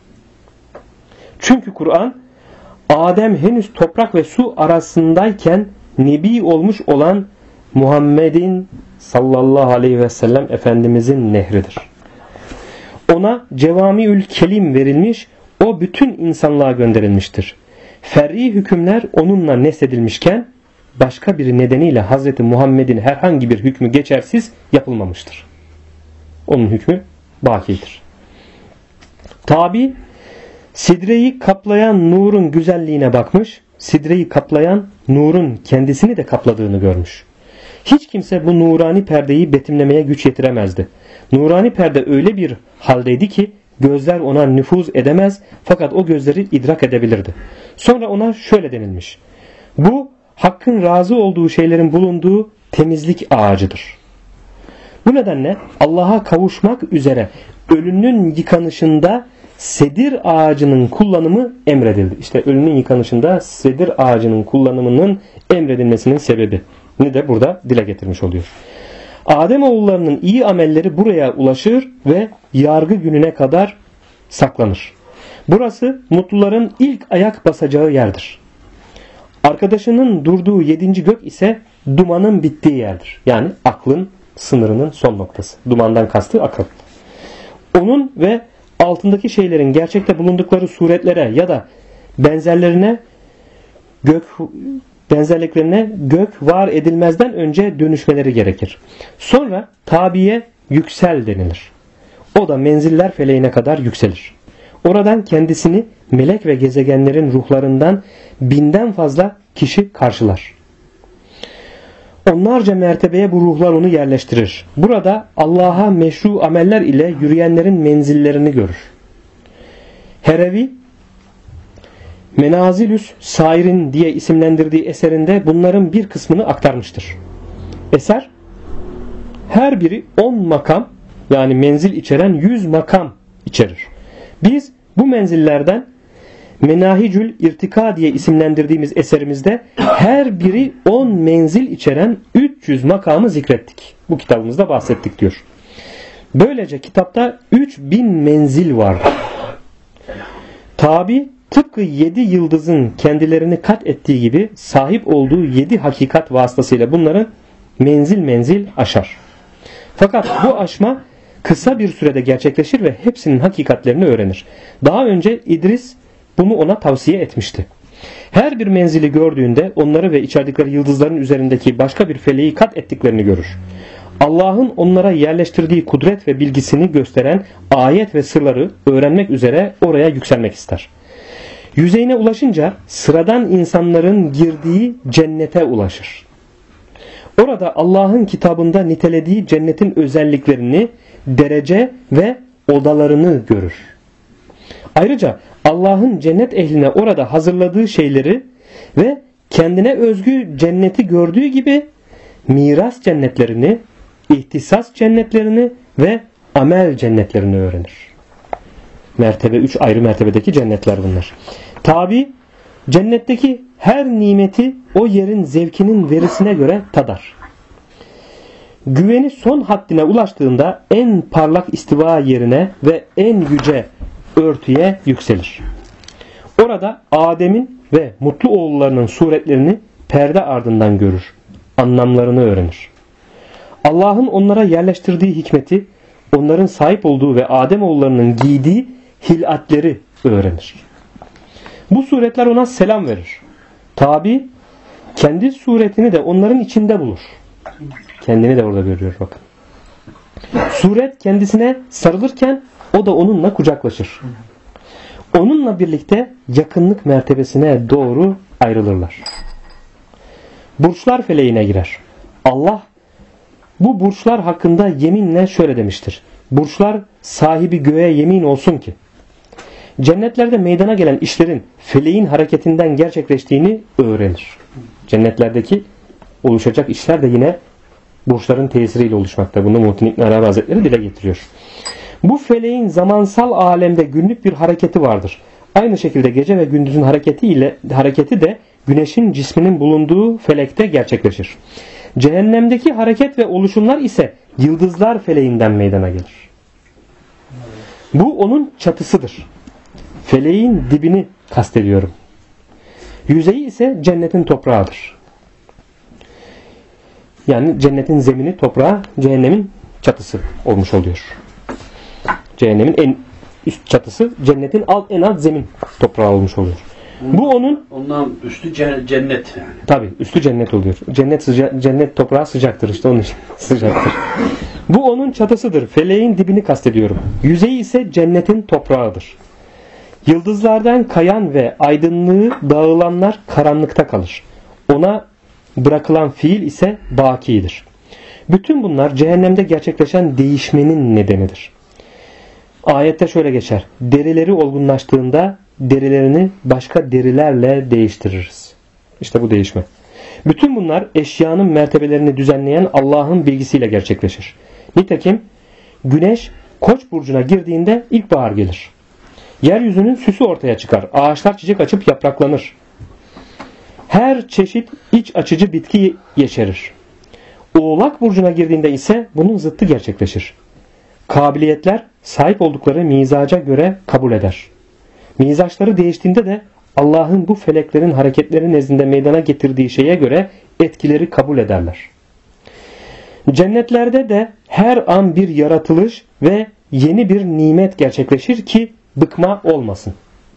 Çünkü Kur'an Adem henüz toprak ve su arasındayken Nebi olmuş olan Muhammed'in sallallahu aleyhi ve sellem Efendimizin nehridir. Ona cevamiül kelim verilmiş, o bütün insanlığa gönderilmiştir. Fer'i hükümler onunla nesedilmişken başka bir nedeniyle Hazreti Muhammed'in herhangi bir hükmü geçersiz yapılmamıştır. Onun hükmü bakidir. Tabi sidreyi kaplayan nurun güzelliğine bakmış, sidreyi kaplayan nurun kendisini de kapladığını görmüş. Hiç kimse bu nurani perdeyi betimlemeye güç yetiremezdi. Nurani perde öyle bir haldeydi ki gözler ona nüfuz edemez, fakat o gözleri idrak edebilirdi. Sonra ona şöyle denilmiş: bu Hakk'ın razı olduğu şeylerin bulunduğu temizlik ağacıdır. Bu nedenle Allah'a kavuşmak üzere ölünün yıkanışında sedir ağacının kullanımı emredildi. İşte ölünün yıkanışında sedir ağacının kullanımının emredilmesinin sebebini de burada dile getirmiş oluyor. Ademoğullarının iyi amelleri buraya ulaşır ve yargı gününe kadar saklanır. Burası mutluların ilk ayak basacağı yerdir. Arkadaşının durduğu 7. gök ise dumanın bittiği yerdir. Yani aklın sınırının son noktası. Dumandan kastı akıl. Onun ve altındaki şeylerin gerçekte bulundukları suretlere ya da benzerliklerine gök var edilmezden önce dönüşmeleri gerekir. Sonra tabiye yüksel denilir. O da menziller feleğine kadar yükselir. Oradan kendisini melek ve gezegenlerin ruhlarından 1000'den fazla kişi karşılar. Onlarca mertebeye bu ruhlar onu yerleştirir. Burada Allah'a meşru ameller ile yürüyenlerin menzillerini görür. Herevi Menazilüs Sairin diye isimlendirdiği eserinde bunların bir kısmını aktarmıştır. Eser her biri 10 makam, yani menzil içeren 100 makam içerir. Biz bu menzillerden Menahicül İrtika diye isimlendirdiğimiz eserimizde her biri 10 menzil içeren 300 makamı zikrettik. Bu kitabımızda bahsettik diyor. Böylece kitapta 3000 menzil vardır. Tabi tıpkı 7 yıldızın kendilerini kat ettiği gibi sahip olduğu 7 hakikat vasıtasıyla bunları menzil aşar. Fakat bu aşma kısa bir sürede gerçekleşir ve hepsinin hakikatlerini öğrenir. Daha önce İdris bunu ona tavsiye etmişti. Her bir menzili gördüğünde onları ve içerdikleri yıldızların üzerindeki başka bir feleği kat ettiklerini görür. Allah'ın onlara yerleştirdiği kudret ve bilgisini gösteren ayet ve sırları öğrenmek üzere oraya yükselmek ister. Yüzeyine ulaşınca sıradan insanların girdiği cennete ulaşır. Orada Allah'ın kitabında nitelediği cennetin özelliklerini, derece ve odalarını görür. Ayrıca Allah'ın cennet ehline orada hazırladığı şeyleri ve kendine özgü cenneti gördüğü gibi miras cennetlerini, ihtisas cennetlerini ve amel cennetlerini öğrenir. Mertebe 3 ayrı mertebedeki cennetler bunlar. Tabi cennetteki her nimeti o yerin zevkinin verisine göre tadar. Güveni son haddine ulaştığında en parlak istiva yerine ve en yüce örtüye yükselir. Orada Adem'in ve mutlu oğullarının suretlerini perde ardından görür. Anlamlarını öğrenir. Allah'ın onlara yerleştirdiği hikmeti, onların sahip olduğu ve Adem oğullarının giydiği hilatleri öğrenir. Bu suretler ona selam verir. Tabi kendi suretini de onların içinde bulur. Kendini de orada görüyor bakın. Suret kendisine sarılırken o da onunla kucaklaşır. Onunla birlikte yakınlık mertebesine doğru ayrılırlar. Burçlar feleğine girer. Allah bu burçlar hakkında yeminle şöyle demiştir: burçlar sahibi göğe yemin olsun ki cennetlerde meydana gelen işlerin feleğin hareketinden gerçekleştiğini öğrenir. Cennetlerdeki oluşacak işler de yine burçların tesiriyle oluşmakta. Bunu Muhittin İbn Arabi Hazretleri dile getiriyor. Bu feleğin zamansal alemde günlük bir hareketi vardır. Aynı şekilde gece ve gündüzün hareketi de güneşin cisminin bulunduğu felekte gerçekleşir. Cehennemdeki hareket ve oluşumlar ise yıldızlar feleğinden meydana gelir. Bu onun çatısıdır. Feleğin dibini kastediyorum. Yüzeyi ise cennetin toprağıdır. Yani cennetin zemini toprağı, cehennemin çatısı olmuş oluyor. Cehennemin en üst çatısı, cennetin en alt zemin toprağı olmuş oluyor. Bu ondan üstü cennet yani. Tabii üstü cennet oluyor. Cennet toprağı sıcaktır, işte onun için sıcaktır. Bu onun çatısıdır. Feleğin dibini kastediyorum. Yüzeyi ise cennetin toprağıdır. Yıldızlardan kayan ve aydınlığı dağılanlar karanlıkta kalır. Ona bırakılan fiil ise bakidir. Bütün bunlar cehennemde gerçekleşen değişmenin nedenidir. Ayette şöyle geçer. Derileri olgunlaştığında derilerini başka derilerle değiştiririz. İşte bu değişme. Bütün bunlar eşyanın mertebelerini düzenleyen Allah'ın bilgisiyle gerçekleşir. Nitekim güneş Koç burcuna girdiğinde ilkbahar gelir. Yeryüzünün süsü ortaya çıkar. Ağaçlar çiçek açıp yapraklanır. Her çeşit iç açıcı bitki yeşerir. Oğlak burcuna girdiğinde ise bunun zıttı gerçekleşir. Kabiliyetler sahip oldukları mizaca göre kabul eder. Mizaçları değiştiğinde de Allah'ın bu feleklerin hareketleri nezdinde meydana getirdiği şeye göre etkileri kabul ederler. Cennetlerde de her an bir yaratılış ve yeni bir nimet gerçekleşir ki bıkma olmasın.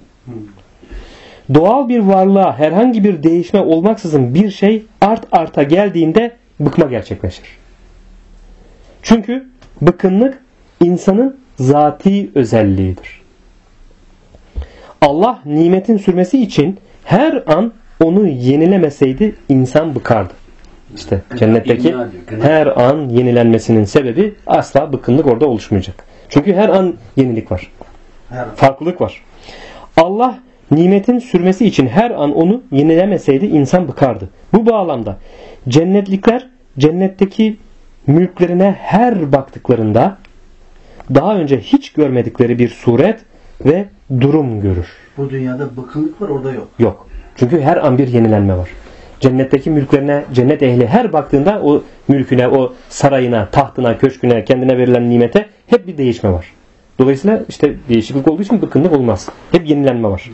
Doğal bir varlığa herhangi bir değişme olmaksızın bir şey art arta geldiğinde bıkma gerçekleşir. Çünkü bıkkınlık insanın zati özelliğidir. Allah nimetin sürmesi için her an onu yenilemeseydi insan bıkardı. İşte cennetteki her an yenilenmesinin sebebi asla bıkkınlık orada oluşmayacak. Çünkü her an yenilik var. Farklılık var. Allah nimetin sürmesi için her an onu yenilemeseydi insan bıkardı. Bu bağlamda cennetlikler cennetteki mülklerine her baktıklarında daha önce hiç görmedikleri bir suret ve durum görür. Bu dünyada bıkkınlık var, orada yok. Yok. Çünkü her an bir yenilenme var. Cennetteki mülklerine cennet ehli her baktığında o mülküne, o sarayına, tahtına, köşküne, kendine verilen nimete hep bir değişme var. Dolayısıyla işte değişiklik olduğu için bıkkınlık olmaz. Hep yenilenme var.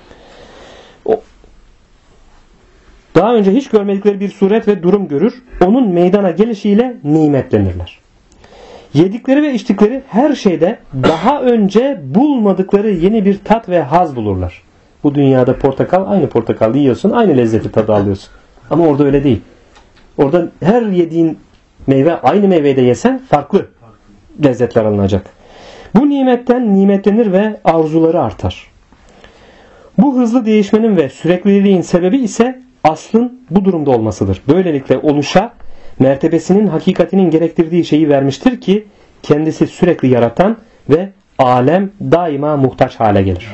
Daha önce hiç görmedikleri bir suret ve durum görür. Onun meydana gelişiyle nimetlenirler. Yedikleri ve içtikleri her şeyde daha önce bulmadıkları yeni bir tat ve haz bulurlar. Bu dünyada portakal, aynı portakal yiyorsun, aynı lezzeti tadı alıyorsun. Ama orada öyle değil. Orada her yediğin meyve, aynı meyveyi de yesen farklı lezzetler alınacak. Bu nimetten nimetlenir ve arzuları artar. Bu hızlı değişmenin ve sürekliliğin sebebi ise aslın bu durumda olmasıdır. Böylelikle oluşa mertebesinin hakikatinin gerektirdiği şeyi vermiştir ki kendisi sürekli yaratan ve alem daima muhtaç hale gelir.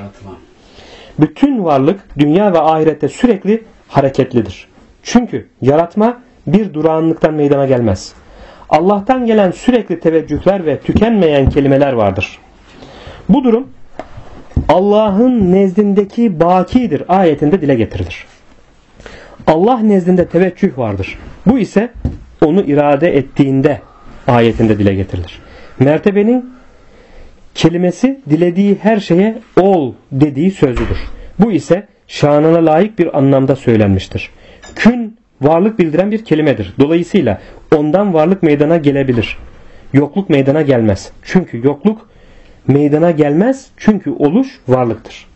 Bütün varlık dünya ve ahirette sürekli hareketlidir. Çünkü yaratma bir durağanlıktan meydana gelmez. Allah'tan gelen sürekli teveccühler ve tükenmeyen kelimeler vardır. Bu durum Allah'ın nezdindeki bakidir ayetinde dile getirilir. Allah nezdinde teveccüh vardır. Bu ise onu irade ettiğinde ayetinde dile getirilir. Mertebenin kelimesi dilediği her şeye ol dediği sözlüdür. Bu ise şanına layık bir anlamda söylenmiştir. Kün varlık bildiren bir kelimedir. Dolayısıyla ondan varlık meydana gelebilir. Yokluk meydana gelmez. Çünkü yokluk meydana gelmez. Çünkü oluş varlıktır.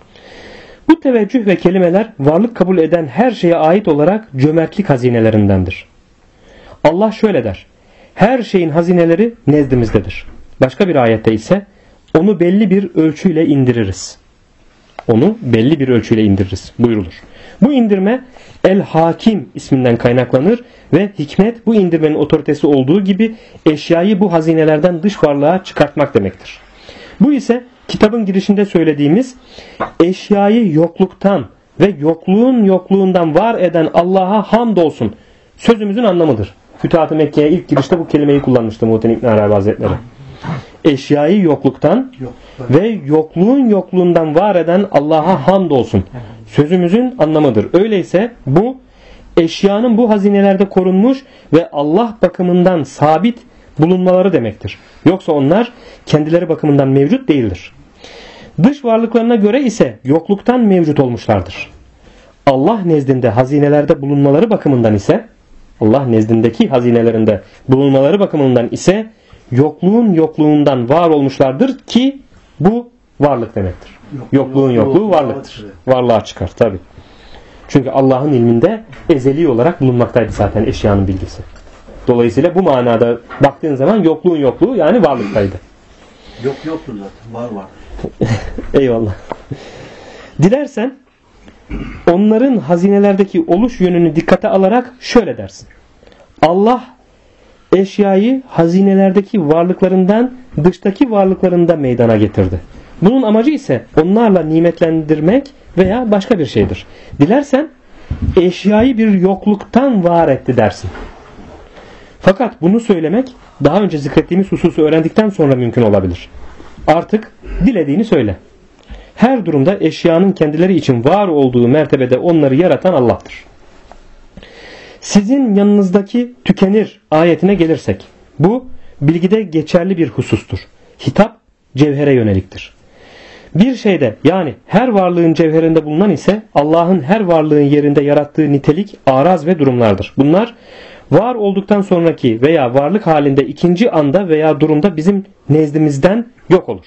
Bu teveccüh ve kelimeler varlık kabul eden her şeye ait olarak cömertlik hazinelerindendir. Allah şöyle der. Her şeyin hazineleri nezdimizdedir. Başka bir ayette ise onu belli bir ölçüyle indiririz. Onu belli bir ölçüyle indiririz buyurulur. Bu indirme El-Hakim isminden kaynaklanır ve hikmet bu indirmenin otoritesi olduğu gibi eşyayı bu hazinelerden dış varlığa çıkartmak demektir. Bu ise kitabın girişinde söylediğimiz eşyayı yokluktan ve yokluğun yokluğundan var eden Allah'a hamdolsun sözümüzün anlamıdır. Fütuhat-ı Mekke'ye ilk girişte bu kelimeyi kullanmıştı Muhittin İbn Arabi Hazretleri. Eşyayı yokluktan ve yokluğun yokluğundan var eden Allah'a hamdolsun sözümüzün anlamıdır. Öyleyse bu eşyanın bu hazinelerde korunmuş ve Allah bakımından sabit bulunmaları demektir. Yoksa onlar kendileri bakımından mevcut değildir. Dış varlıklarına göre ise yokluktan mevcut olmuşlardır. Allah nezdinde hazinelerde bulunmaları bakımından ise Allah nezdindeki hazinelerinde bulunmaları bakımından ise yokluğun yokluğundan var olmuşlardır ki bu varlık demektir. Yokluğun yokluğu varlıktır. Varlığa çıkar tabi. Çünkü Allah'ın ilminde ezeli olarak bulunmaktaydı zaten eşyanın bilgisi. Dolayısıyla bu manada baktığın zaman yokluğun yokluğu yani varlıktaydı. Yoktur zaten. Var. Eyvallah. Dilersen onların hazinelerdeki oluş yönünü dikkate alarak şöyle dersin. Allah eşyayı hazinelerdeki varlıklarından dıştaki varlıklarında meydana getirdi. Bunun amacı ise onlarla nimetlendirmek veya başka bir şeydir. Dilersen eşyayı bir yokluktan var etti dersin. Fakat bunu söylemek daha önce zikrettiğimiz hususu öğrendikten sonra mümkün olabilir. Artık dilediğini söyle. Her durumda eşyanın kendileri için var olduğu mertebede onları yaratan Allah'tır. Sizin yanınızdaki tükenir ayetine gelirsek, bu bilgide geçerli bir husustur. Hitap cevhere yöneliktir. Bir şeyde, yani her varlığın cevherinde bulunan ise Allah'ın her varlığın yerinde yarattığı nitelik, araz ve durumlardır. Bunlar var olduktan sonraki veya varlık halinde ikinci anda veya durumda bizim nezdimizden yok olur.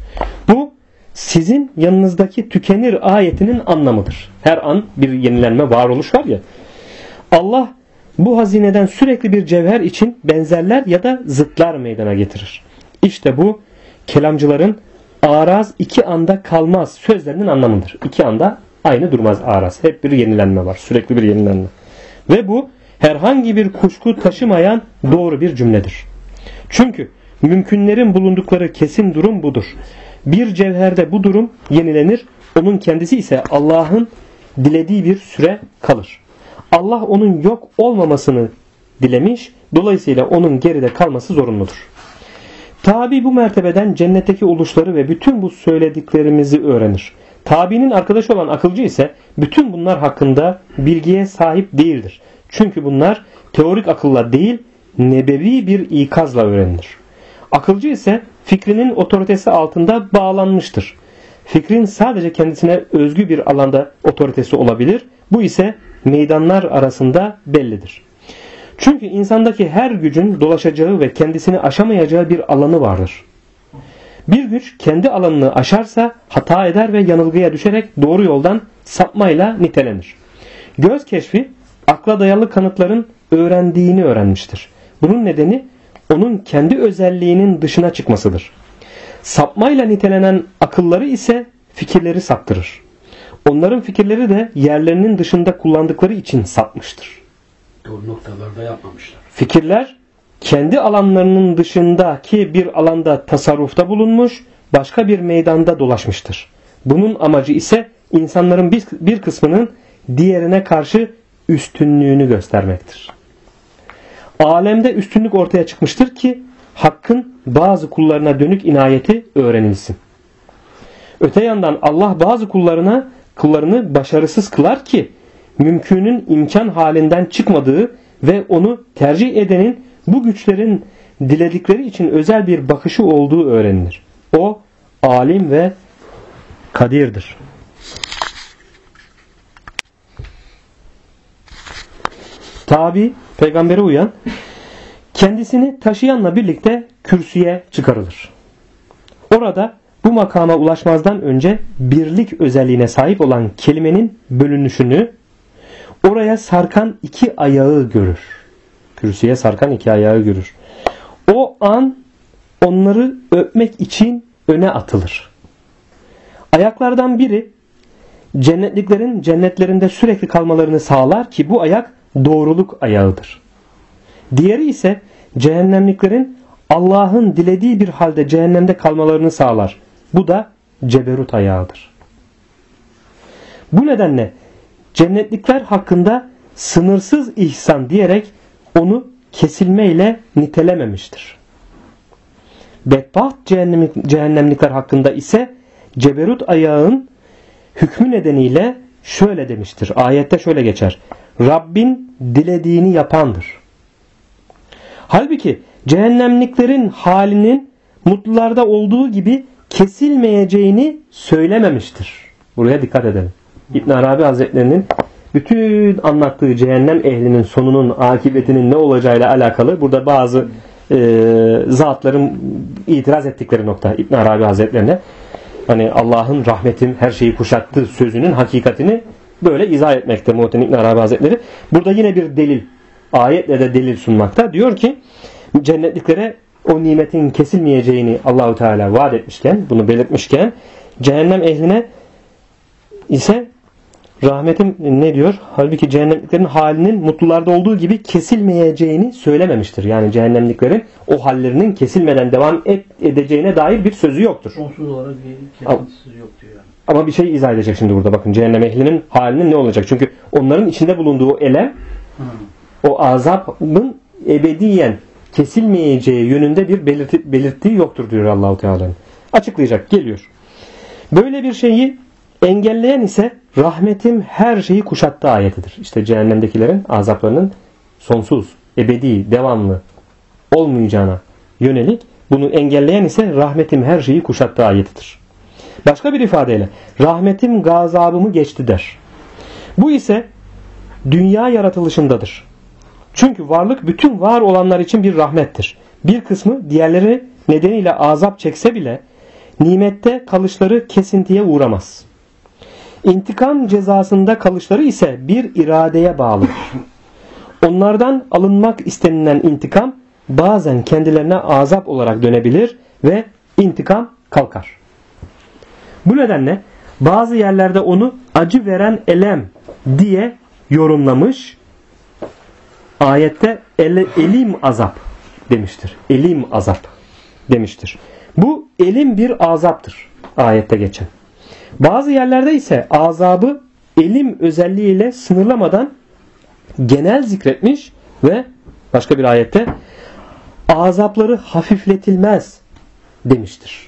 Bu sizin yanınızdaki tükenir ayetinin anlamıdır. Her an bir yenilenme, varoluş var ya. Allah bu hazineden sürekli bir cevher için benzerler ya da zıtlar meydana getirir. İşte bu kelamcıların araz iki anda kalmaz sözlerinin anlamıdır. İki anda aynı durmaz araz. Hep bir yenilenme var. Sürekli bir yenilenme. Ve bu herhangi bir kuşku taşımayan doğru bir cümledir. Çünkü mümkünlerin bulundukları kesin durum budur. Bir cevherde bu durum yenilenir. Onun kendisi ise Allah'ın dilediği bir süre kalır. Allah onun yok olmamasını dilemiş. Dolayısıyla onun geride kalması zorunludur. Tabi bu mertebeden cennetteki oluşları ve bütün bu söylediklerimizi öğrenir. Tabi'nin arkadaşı olan akılcı ise bütün bunlar hakkında bilgiye sahip değildir. Çünkü bunlar teorik akılla değil, nebevi bir ikazla öğrenilir. Akılcı ise fikrinin otoritesi altında bağlanmıştır. Fikrin sadece kendisine özgü bir alanda otoritesi olabilir. Bu ise meydanlar arasında bellidir. Çünkü insandaki her gücün dolaşacağı ve kendisini aşamayacağı bir alanı vardır. Bir güç kendi alanını aşarsa hata eder ve yanılgıya düşerek doğru yoldan sapmayla nitelenir. Göz keşfi akla dayalı kanıtların öğrendiğini öğrenmiştir. Bunun nedeni onun kendi özelliğinin dışına çıkmasıdır. Sapmayla nitelenen akılları ise fikirleri saptırır. Onların fikirleri de yerlerinin dışında kullandıkları için sapmıştır. Doğru noktalarda yapmamışlar. Fikirler kendi alanlarının dışındaki bir alanda tasarrufta bulunmuş, başka bir meydanda dolaşmıştır. Bunun amacı ise insanların bir kısmının diğerine karşı üstünlüğünü göstermektir. Alemde üstünlük ortaya çıkmıştır ki Hakk'ın bazı kullarına dönük inayeti öğrenilsin. Öte yandan Allah bazı kullarını başarısız kılar ki mümkünün imkan halinden çıkmadığı ve onu tercih edenin bu güçlerin diledikleri için özel bir bakışı olduğu öğrenilir. O alim ve kadirdir. Tabi peygambere uyan kendisini taşıyanla birlikte kürsüye çıkarılır. Orada bu makama ulaşmazdan önce birlik özelliğine sahip olan kelimenin bölünüşünü oraya sarkan iki ayağı görür. Kürsüye sarkan iki ayağı görür. O an onları öpmek için öne atılır. Ayaklardan biri cennetliklerin cennetlerinde sürekli kalmalarını sağlar ki bu ayak doğruluk ayağıdır. Diğeri ise cehennemliklerin Allah'ın dilediği bir halde cehennemde kalmalarını sağlar. Bu da ceberut ayağıdır. Bu nedenle cennetlikler hakkında sınırsız ihsan diyerek onu kesilmeyle nitelememiştir. Bedbaht cehennemlikler hakkında ise ceberut ayağın hükmü nedeniyle şöyle demiştir. Ayette şöyle geçer. Rabbin dilediğini yapandır. Halbuki cehennemliklerin halinin mutlularda olduğu gibi kesilmeyeceğini söylememiştir. Buraya dikkat edelim. İbn Arabi Hazretlerinin bütün anlattığı cehennem ehlinin sonunun akıbetinin ne olacağıyla alakalı burada bazı zatların itiraz ettikleri nokta İbn Arabi Hazretlerine. Hani Allah'ın rahmetin her şeyi kuşattı sözünün hakikatini böyle izah etmekte Muhittin İbn Arabi Hazretleri. Burada yine bir delil, ayetle de delil sunmakta. Diyor ki cennetliklere o nimetin kesilmeyeceğini Allahu Teala vaat etmişken, bunu belirtmişken cehennem ehline ise rahmetim ne diyor? Halbuki cehennemliklerin halinin mutlularda olduğu gibi kesilmeyeceğini söylememiştir. Yani cehennemliklerin o hallerinin kesilmeden devam edeceğine dair bir sözü yoktur. Sonsuz olarak bir kesintisiz yok diyor yani. Ama bir şey izah edecek şimdi burada. Bakın cehennem ehlinin halinin ne olacak? Çünkü onların içinde bulunduğu o elem, o azabın ebediyen kesilmeyeceği yönünde bir belirttiği yoktur diyor Allah-u Teala'nın. Açıklayacak. Geliyor. Böyle bir şeyi engelleyen ise rahmetim her şeyi kuşattı ayetidir. İşte cehennemdekilerin azaplarının sonsuz, ebedi, devamlı olmayacağına yönelik bunu engelleyen ise rahmetim her şeyi kuşattı ayetidir. Başka bir ifadeyle rahmetim gazabımı geçti der. Bu ise dünya yaratılışındadır. Çünkü varlık bütün var olanlar için bir rahmettir. Bir kısmı diğerleri nedeniyle azap çekse bile nimette kalışları kesintiye uğramaz. İntikam cezasında kalışları ise bir iradeye bağlıdır. Onlardan alınmak istenilen intikam bazen kendilerine azap olarak dönebilir ve intikam kalkar. Bu nedenle bazı yerlerde onu acı veren elem diye yorumlamış. Ayette elim azap demiştir. Elim azap demiştir. Bu elim bir azaptır ayette geçen. Bazı yerlerde ise azabı elim özelliğiyle sınırlamadan genel zikretmiş ve başka bir ayette azapları hafifletilmez demiştir.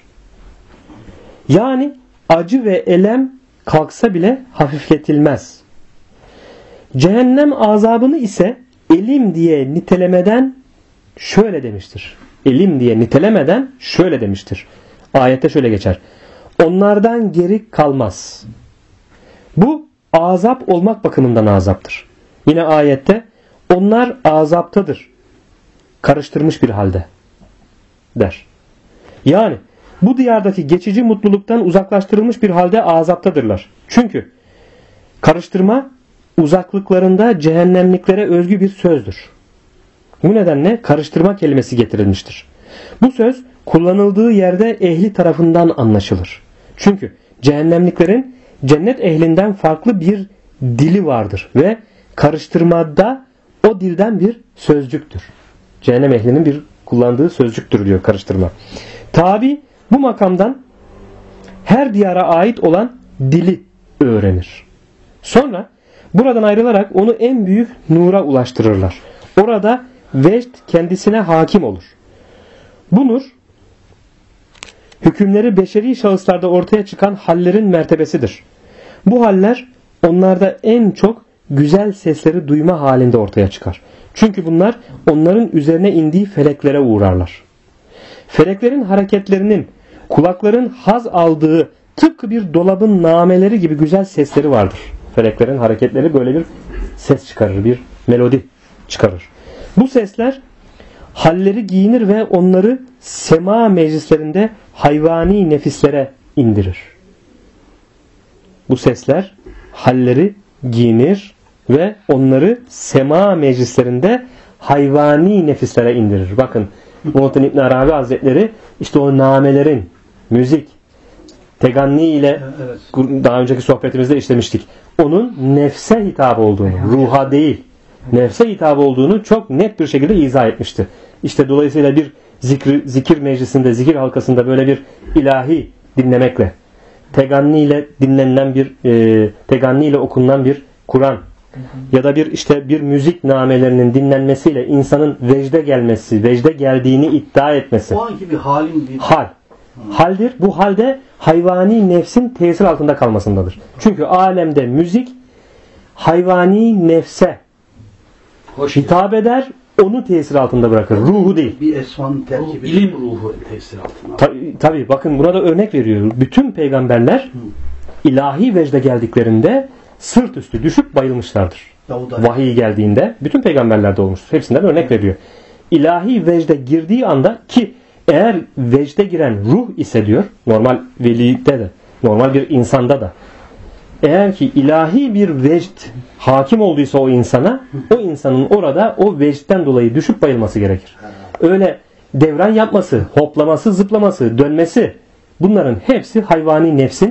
Yani acı ve elem kalksa bile hafifletilmez. Cehennem azabını ise elim diye nitelemeden şöyle demiştir. Elim diye nitelemeden şöyle demiştir. Ayette şöyle geçer. Onlardan geri kalmaz. Bu azap olmak bakımından azaptır. Yine ayette onlar azaptadır. Karıştırmış bir halde der. Yani bu diyardaki geçici mutluluktan uzaklaştırılmış bir halde azaptadırlar. Çünkü karıştırma uzaklıklarında cehennemliklere özgü bir sözdür. Bu nedenle karıştırma kelimesi getirilmiştir. Bu söz kullanıldığı yerde ehli tarafından anlaşılır. Çünkü cehennemliklerin cennet ehlinden farklı bir dili vardır ve karıştırmada o dilden bir sözcüktür. Cehennem ehlinin bir kullandığı sözcüktür diyor karıştırma. Tabi bu makamdan her diyara ait olan dili öğrenir. Sonra buradan ayrılarak onu en büyük nura ulaştırırlar. Orada vecd kendisine hakim olur. Bu nur hükümleri beşeri şahıslarda ortaya çıkan hallerin mertebesidir. Bu haller onlarda en çok güzel sesleri duyma halinde ortaya çıkar. Çünkü bunlar onların üzerine indiği feleklere uğrarlar. Feleklerin hareketlerinin kulakların haz aldığı tıpkı bir dolabın nameleri gibi güzel sesleri vardır. Feleklerin hareketleri böyle bir ses çıkarır, bir melodi çıkarır. Bu sesler halleri giyinir ve onları sema meclislerinde hayvani nefislere indirir. Bu sesler halleri giyinir ve onları sema meclislerinde hayvani nefislere indirir. Bakın Muhittin İbn Arabi Hazretleri işte o namelerin, müzik, teganni ile daha önceki sohbetimizde işlemiştik. Onun nefse hitap olduğunu, ruha değil, nefse hitap olduğunu çok net bir şekilde izah etmişti. İşte dolayısıyla bir zikir meclisinde, zikir halkasında böyle bir ilahi dinlemekle, teganni ile dinlenilen bir, teganni ile okunan bir Kur'an ya da bir müzik namelerinin dinlenmesiyle insanın vecde gelmesi, vecde geldiğini iddia etmesi. O anki bir halin bir haldir. Bu halde hayvani nefsin tesir altında kalmasındadır. Çünkü alemde müzik hayvani nefse hitap eder, onu tesir altında bırakır. Ruhu değil. bir esmanın terkibi. İlim ruhu tesir altında. Tabii bakın burada örnek veriyor. Bütün peygamberler ilahi vecde geldiklerinde sırt üstü düşüp bayılmışlardır. Vahiy geldiğinde bütün peygamberlerde olmuştur. Hepsinden örnek veriyor. İlahi vecde girdiği anda ki eğer vecde giren ruh ise diyor, normal velide de, normal bir insanda da eğer ki ilahi bir vecd hakim olduysa o insana, o insanın orada o vecdten dolayı düşüp bayılması gerekir. Öyle devran yapması, hoplaması, zıplaması, dönmesi, bunların hepsi hayvani nefsin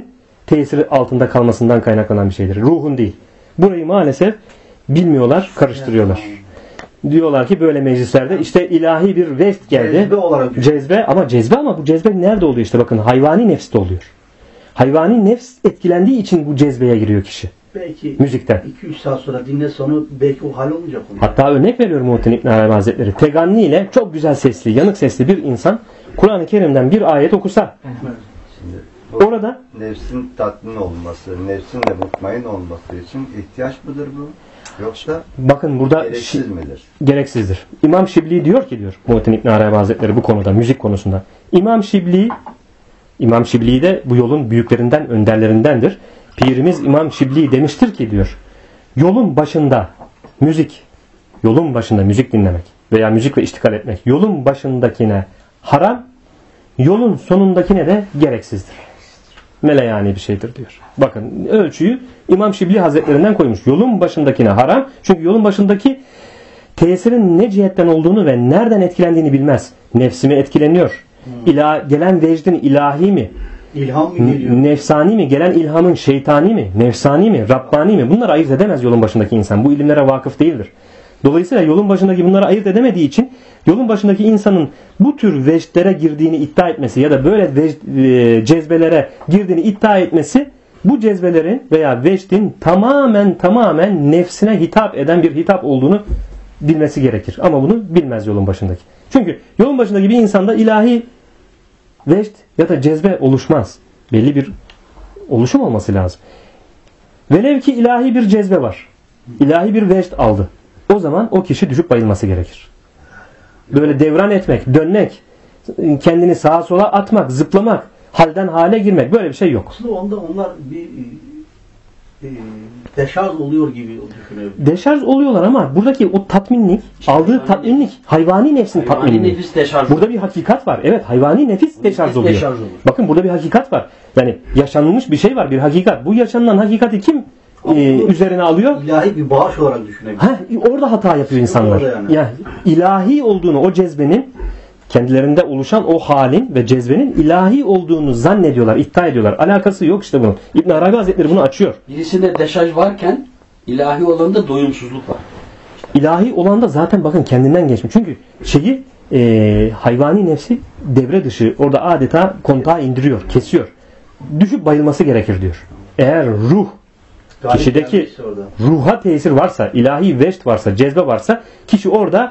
tesiri altında kalmasından kaynaklanan bir şeydir. Ruhun değil. Burayı maalesef bilmiyorlar, karıştırıyorlar. Diyorlar ki böyle meclislerde işte ilahi bir vest geldi. Cezbe olarak. Cezbe ama bu cezbe nerede oluyor işte bakın hayvani nefste oluyor. Hayvani nefs etkilendiği için bu cezbeye giriyor kişi. Belki müzikten. 2-3 saat sonra dinle sonu belki o hal olmayacak onun. Hatta örnek veriyorum Muhittin İbn Arabi Hazretleri. Teganni ile çok güzel sesli, yanık sesli bir insan Kur'an-ı Kerim'den bir ayet okusa Şimdi orada nefsin tatmin olması, nefsin de mutmain olması için ihtiyaç mıdır bu? Yoksa bakın burada gereksiz midir? gereksizdir. İmam Şibli diyor ki diyor Muhittin İbn Arabi Hazretleri bu konuda, müzik konusunda. İmam Şibli de bu yolun büyüklerinden, önderlerindendir. Pirimiz İmam Şibli demiştir ki diyor, yolun başında müzik dinlemek veya müzikle iştigal etmek, yolun başındakine haram, yolun sonundakine de gereksizdir. Meleyani bir şeydir diyor. Bakın ölçüyü İmam Şibli Hazretlerinden koymuş. Yolun başındakine haram, çünkü yolun başındaki tesirin ne cihetten olduğunu ve nereden etkilendiğini bilmez. Nefsi mi etkileniyor? Gelen vecdin ilahi mi? İlham mı geliyor? Nefsani mi? Gelen ilhamın şeytani mi? Nefsani mi? Rabbani mi? Bunları ayırt edemez yolun başındaki insan. Bu ilimlere vakıf değildir. Dolayısıyla yolun başındaki bunları ayırt edemediği için yolun başındaki insanın bu tür vecdlere girdiğini iddia etmesi ya da böyle cezbelere girdiğini iddia etmesi bu cezbelerin veya vecdin tamamen nefsine hitap eden bir hitap olduğunu bilmesi gerekir. Ama bunu bilmez yolun başındaki. Çünkü yolun başındaki bir insanda ilahi vecd ya da cezbe oluşmaz. Belli bir oluşum olması lazım. Velev ki ilahi bir cezbe var. İlahi bir vecd aldı. O zaman o kişi düşüp bayılması gerekir. Böyle devran etmek, dönmek, kendini sağa sola atmak, zıplamak, halden hale girmek, böyle bir şey yok. Aslında onlar bir deşarj oluyor gibi düşünüyorum. Deşarj oluyorlar ama buradaki o tatminlik, aldığı tatminlik, hayvani nefsin tatminliği. Nefis deşarj Burada bir hakikat var. Evet, hayvani nefis deşarj oluyor. Deşarj olur. Bakın burada bir hakikat var. Yani yaşanmış bir şey var, bir hakikat. Bu yaşanılan hakikati kim üzerine alıyor? İlahi bir bağış olarak düşünebiliriz. Orada hata yapıyor insanlar. Yani. Yani ilahi olduğunu, o cezbenin kendilerinde oluşan o halin ve cezbenin ilahi olduğunu zannediyorlar, iddia ediyorlar. Alakası yok işte bunun. İbn Arabi Hazretleri bunu açıyor. Birisinde deşarj varken ilahi olanda doyumsuzluk var. İlahi olan da zaten bakın kendinden geçmiş. Çünkü hayvani nefsi devre dışı, orada adeta kontağı indiriyor, kesiyor. Düşüp bayılması gerekir diyor. Eğer ruh, kişideki ruha tesir varsa, ilahi vecd varsa, cezbe varsa, kişi orada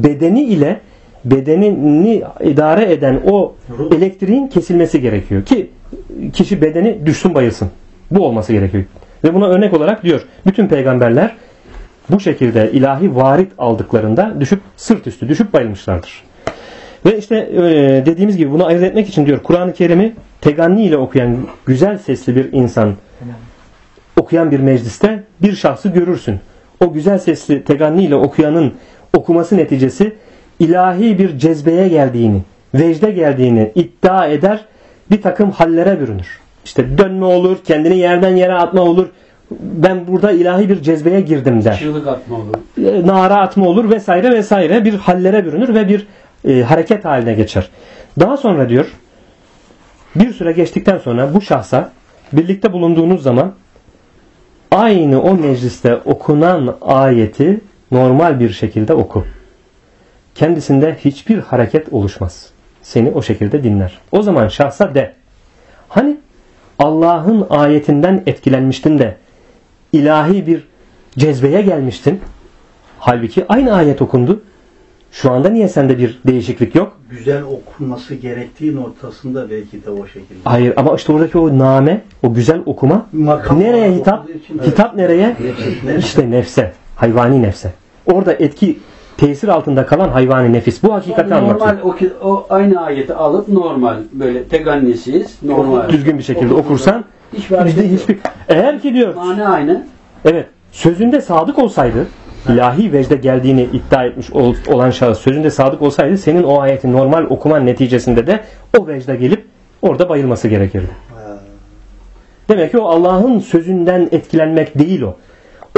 bedenini idare eden o elektriğin kesilmesi gerekiyor ki kişi bedeni düşsün bayılsın. Bu olması gerekiyor. Ve buna örnek olarak diyor, bütün peygamberler bu şekilde ilahi varit aldıklarında sırt üstü düşüp bayılmışlardır. Ve işte dediğimiz gibi bunu ayırt etmek için diyor, Kur'an-ı Kerim'i teganni ile okuyan güzel sesli bir insan okuyan bir mecliste bir şahsı görürsün. O güzel sesli teganni ile okuyanın okuması neticesi ilahi bir cezbeye geldiğini, vecde geldiğini iddia eder, bir takım hallere bürünür. İşte dönme olur, kendini yerden yere atma olur. Ben burada ilahi bir cezbeye girdim der. Çığlık atma olur. Nara atma olur vesaire vesaire, bir hallere bürünür ve bir hareket haline geçer. Daha sonra diyor, bir süre geçtikten sonra bu şahsa birlikte bulunduğunuz zaman aynı o mecliste okunan ayeti normal bir şekilde oku. Kendisinde hiçbir hareket oluşmaz. Seni o şekilde dinler. O zaman şahsa de, hani Allah'ın ayetinden etkilenmiştin de ilahi bir cezbeye gelmiştin. Halbuki aynı ayet okundu. Şu anda niye sende bir değişiklik yok? Güzel okunması gerektiği noktasında belki de o şekilde. Hayır, ama işte oradaki o name, o güzel okuma nereye hitap? Hitap nereye? İşte nefse. Hayvani nefse. Orada tesir altında kalan hayvani nefis. Bu hakikati anlatıyor. Normal o aynı ayeti alıp normal böyle tegannisiz, normal düzgün bir şekilde okursan hiçbir eğer ki diyor mane aynı. evet, sözünde sadık olsaydı, ilahi vecde geldiğini iddia etmiş olan şahıs sözünde sadık olsaydı, senin o ayeti normal okuman neticesinde de o vecde gelip orada bayılması gerekirdi. Demek ki o Allah'ın sözünden etkilenmek değil o.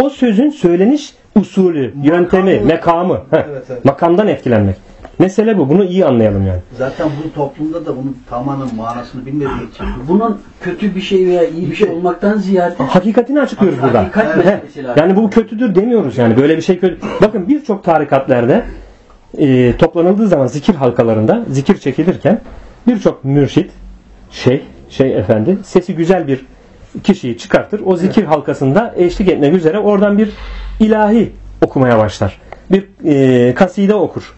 o sözün söyleniş usulü, yöntemi, mekamı. Evet. Makamdan etkilenmek. Mesele bu. Bunu iyi anlayalım yani. Zaten bu toplumda da bunun tamamen manasını bilmediği için. Bunun kötü bir şey veya iyi bir şey olmaktan ziyade Hakikatini açıklıyoruz burada. hakikat Evet. meselesi lazım. Yani bu kötüdür demiyoruz yani. Böyle bir şey kötü. Bakın birçok tarikatlarda toplanıldığı zaman zikir halkalarında zikir çekilirken birçok mürşit, şey efendi sesi güzel bir kişiyi çıkartır. O zikir halkasında eşlik etmek üzere oradan bir ilahi okumaya başlar. Bir kaside okur.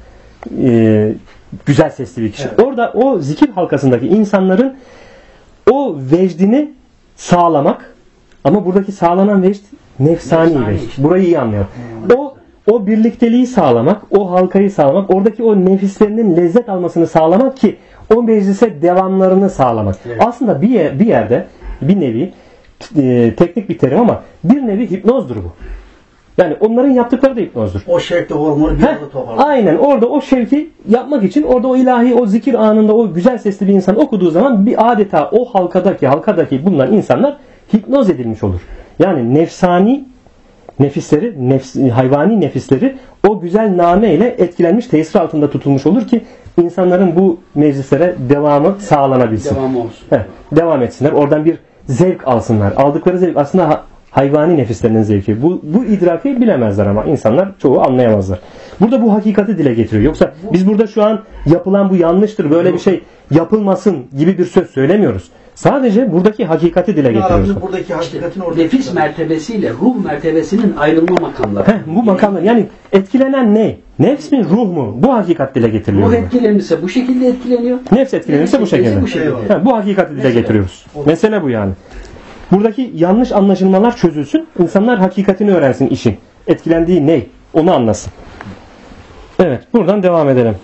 Güzel sesli bir kişi. Evet. Orada o zikir halkasındaki insanların o vecdini sağlamak, ama buradaki sağlanan vecd nefsani vecd. işte. Burayı iyi anlayalım. O birlikteliği sağlamak, o halkayı sağlamak, oradaki o nefislerinin lezzet almasını sağlamak ki o meclise devamlarını sağlamak. Evet. Aslında bir yerde bir nevi teknik bir terim ama bir nevi hipnozdur bu. Yani onların yaptıkları da hipnozdur. O şevkle hormonu bir arada toparlar. Aynen orada o şevki yapmak için orada o ilahi o zikir anında o güzel sesli bir insan okuduğu zaman bir adeta o halkadaki bunlar insanlar hipnoz edilmiş olur. Yani nefsani nefisleri, hayvani nefisleri o güzel name ile etkilenmiş, tesir altında tutulmuş olur ki insanların bu meclislere devamı sağlanabilsin. Devamı olsun. Devam etsinler. Oradan bir zevk alsınlar. Aldıkları zevk aslında hayvani nefislerinin zevki. Bu idraki bilemezler ama insanlar çoğu anlayamazlar. Burada bu hakikati dile getiriyor. Yoksa biz burada şu an yapılan bu yanlıştır, böyle bir şey yapılmasın gibi bir söz söylemiyoruz. Sadece buradaki hakikati dile getiriyoruz. Buradaki hakikatin orada. Nefis mertebesiyle ruh mertebesinin ayrılma makamları. Bu makamlar yani etkilenen ne? Nefs mi, ruh mu? Bu hakikat dile getiriliyor. Ruh etkilenirse bu şekilde etkileniyor. Nefs etkilenirse bu şekilde. Bu şekilde. Bu hakikati dile Mesele. getiriyoruz. Mesele bu yani. Buradaki yanlış anlaşılmalar çözülsün. İnsanlar hakikatini öğrensin işin. Etkilendiği ne? Onu anlasın. Evet. Buradan devam edelim.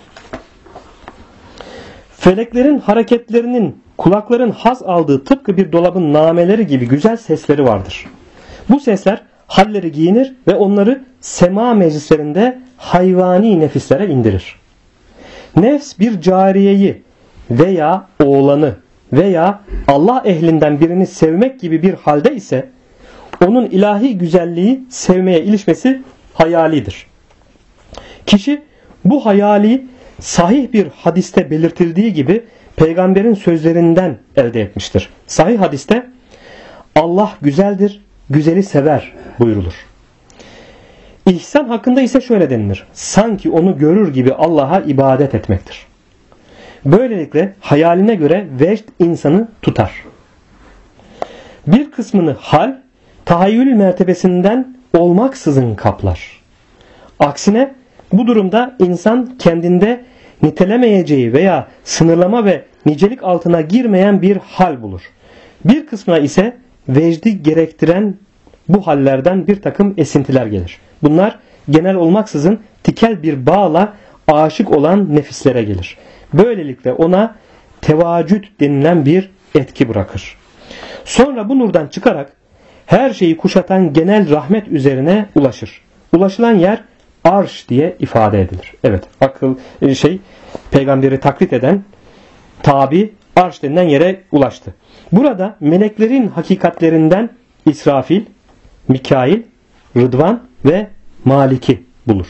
Feleklerin hareketlerinin kulakların haz aldığı tıpkı bir dolabın nameleri gibi güzel sesleri vardır. Bu sesler halleri giyinir ve onları sema meclislerinde hayvani nefislere indirir. Nefs bir cariyeyi veya oğlanı veya Allah ehlinden birini sevmek gibi bir halde ise onun ilahi güzelliği sevmeye ilişmesi hayalidir. Kişi bu hayali sahih bir hadiste belirtildiği gibi peygamberin sözlerinden elde etmiştir. Sahih hadiste Allah güzeldir, güzeli sever buyurulur. İhsan hakkında ise şöyle denilir. Sanki onu görür gibi Allah'a ibadet etmektir. Böylelikle hayaline göre vecd insanı tutar. Bir kısmını hal, tahayyül mertebesinden olmaksızın kaplar. Aksine bu durumda insan kendinde nitelemeyeceği veya sınırlama ve nicelik altına girmeyen bir hal bulur. Bir kısmına ise vecdi gerektiren bu hallerden bir takım esintiler gelir. Bunlar genel olmaksızın tikel bir bağla aşık olan nefislere gelir. Böylelikle ona tevacüd denilen bir etki bırakır. Sonra bu nurdan çıkarak her şeyi kuşatan genel rahmet üzerine ulaşır. Ulaşılan yer arş diye ifade edilir. Evet, peygamberi taklit eden tabi arş denilen yere ulaştı. Burada meleklerin hakikatlerinden İsrafil, Mikail, Rıdvan ve Malik'i bulur.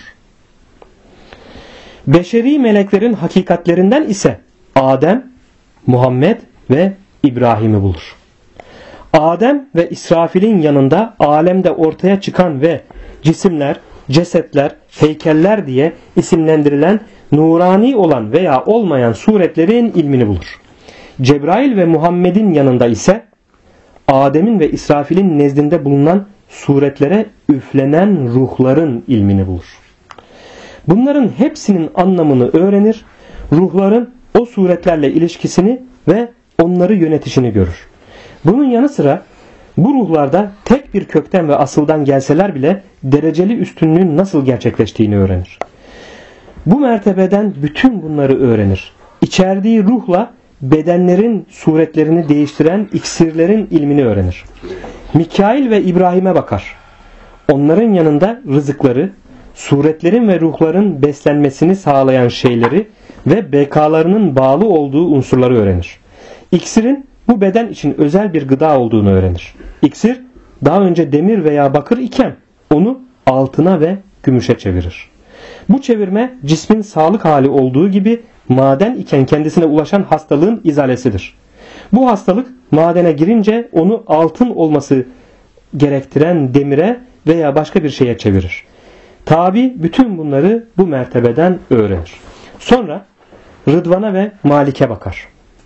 Beşeri meleklerin hakikatlerinden ise Adem, Muhammed ve İbrahim'i bulur. Adem ve İsrafil'in yanında alemde ortaya çıkan ve cisimler, cesetler, heykeller diye isimlendirilen nurani olan veya olmayan suretlerin ilmini bulur. Cebrail ve Muhammed'in yanında ise Adem'in ve İsrafil'in nezdinde bulunan suretlere üflenen ruhların ilmini bulur. Bunların hepsinin anlamını öğrenir, ruhların o suretlerle ilişkisini ve onları yönetişini görür. Bunun yanı sıra bu ruhlarda tek bir kökten ve asıldan gelseler bile dereceli üstünlüğün nasıl gerçekleştiğini öğrenir. Bu mertebeden bütün bunları öğrenir. İçerdiği ruhla bedenlerin suretlerini değiştiren iksirlerin ilmini öğrenir. Mikail ve İbrahim'e bakar. Onların yanında rızıkları, suretlerin ve ruhların beslenmesini sağlayan şeyleri ve bekalarının bağlı olduğu unsurları öğrenir. İksirin bu beden için özel bir gıda olduğunu öğrenir. İksir daha önce demir veya bakır iken onu altına ve gümüşe çevirir. Bu çevirme cismin sağlık hali olduğu gibi maden iken kendisine ulaşan hastalığın izalesidir. Bu hastalık madene girince onu altın olması gerektiren demire veya başka bir şeye çevirir. Tabi bütün bunları bu mertebeden öğrenir. Sonra Rıdvan'a ve Malik'e bakar.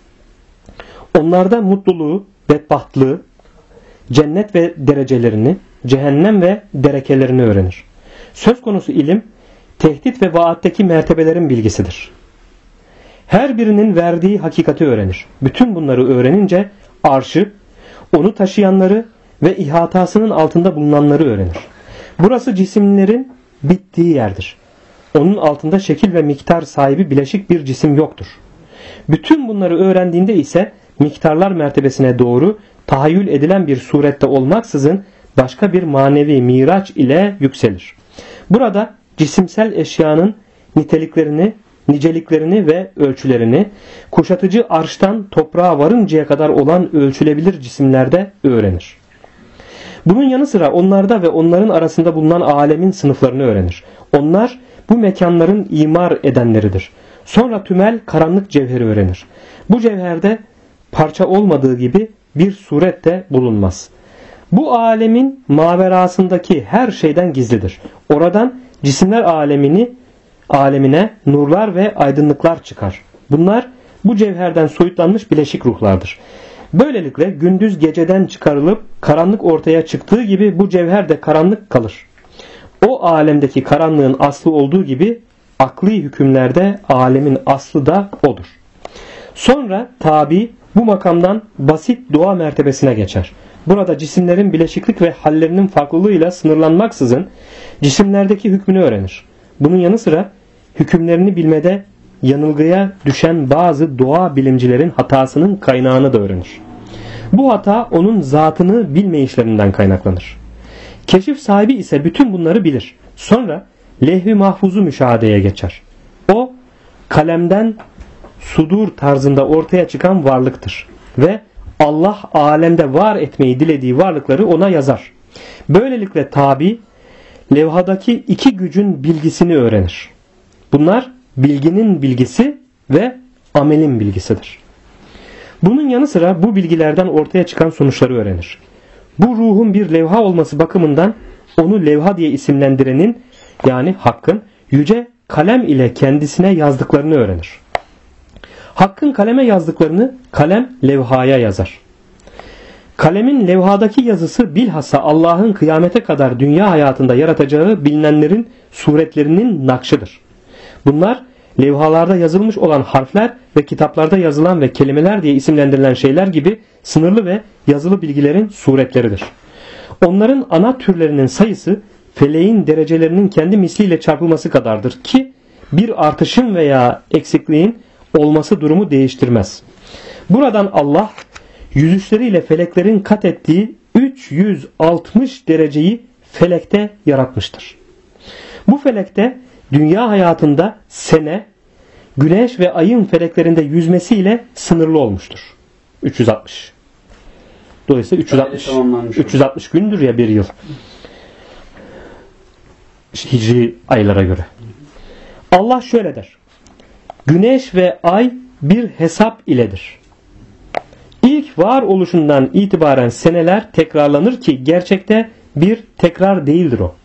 Onlarda mutluluğu, bedbahtlığı, cennet ve derecelerini, cehennem ve derekelerini öğrenir. Söz konusu ilim, tehdit ve vaatteki mertebelerin bilgisidir. Her birinin verdiği hakikati öğrenir. Bütün bunları öğrenince arşı, onu taşıyanları ve ihatasının altında bulunanları öğrenir. Burası cisimlerin bittiği yerdir. Onun altında şekil ve miktar sahibi bileşik bir cisim yoktur. Bütün bunları öğrendiğinde ise miktarlar mertebesine doğru tahayyül edilen bir surette olmaksızın başka bir manevi miraç ile yükselir. Burada cisimsel eşyanın niteliklerini, niceliklerini ve ölçülerini kuşatıcı arştan toprağa varıncaya kadar olan ölçülebilir cisimlerde öğrenir. Bunun yanı sıra onlarda ve onların arasında bulunan alemin sınıflarını öğrenir. Onlar bu mekanların imar edenleridir. Sonra tümel karanlık cevheri öğrenir. Bu cevherde parça olmadığı gibi bir suret de bulunmaz. Bu alemin maverasındaki her şeyden gizlidir. Oradan cisimler alemine nurlar ve aydınlıklar çıkar. Bunlar bu cevherden soyutlanmış bileşik ruhlardır. Böylelikle gündüz geceden çıkarılıp karanlık ortaya çıktığı gibi bu cevher de karanlık kalır. O alemdeki karanlığın aslı olduğu gibi akli hükümlerde alemin aslı da odur. Sonra tabi bu makamdan basit doğa mertebesine geçer. Burada cisimlerin bileşiklik ve hallerinin farklılığıyla sınırlanmaksızın cisimlerdeki hükmünü öğrenir. Bunun yanı sıra hükümlerini bilmede yanılgıya düşen bazı doğa bilimcilerin hatasının kaynağını da öğrenir. Bu hata onun zatını bilmeyişlerinden kaynaklanır. Keşif sahibi ise bütün bunları bilir. Sonra lehvi mahfuzu müşahedeye geçer. O kalemden sudur tarzında ortaya çıkan varlıktır ve Allah alemde var etmeyi dilediği varlıkları ona yazar. Böylelikle tabi levhadaki iki gücün bilgisini öğrenir. Bunlar bilginin bilgisi ve amelin bilgisidir. Bunun yanı sıra bu bilgilerden ortaya çıkan sonuçları öğrenir. Bu ruhun bir levha olması bakımından onu levha diye isimlendirenin yani Hakk'ın yüce kalem ile kendisine yazdıklarını öğrenir. Hakk'ın kaleme yazdıklarını kalem levhaya yazar. Kalemin levhadaki yazısı bilhassa Allah'ın kıyamete kadar dünya hayatında yaratacağı bilinenlerin suretlerinin nakşıdır. Bunlar levhalarda yazılmış olan harfler ve kitaplarda yazılan ve kelimeler diye isimlendirilen şeyler gibi sınırlı ve yazılı bilgilerin suretleridir. Onların ana türlerinin sayısı feleğin derecelerinin kendi misliyle çarpılması kadardır ki bir artışın veya eksikliğin olması durumu değiştirmez. Buradan Allah yüzüçleriyle feleklerin kat ettiği 360 dereceyi felekte yaratmıştır. Bu felekte dünya hayatında sene, güneş ve ayın feleklerinde yüzmesiyle sınırlı olmuştur. 360. Dolayısıyla 360 gündür ya bir yıl. Hicri aylara göre. Allah şöyle der. Güneş ve ay bir hesap iledir. İlk var oluşundan itibaren seneler tekrarlanır ki gerçekte bir tekrar değildir o.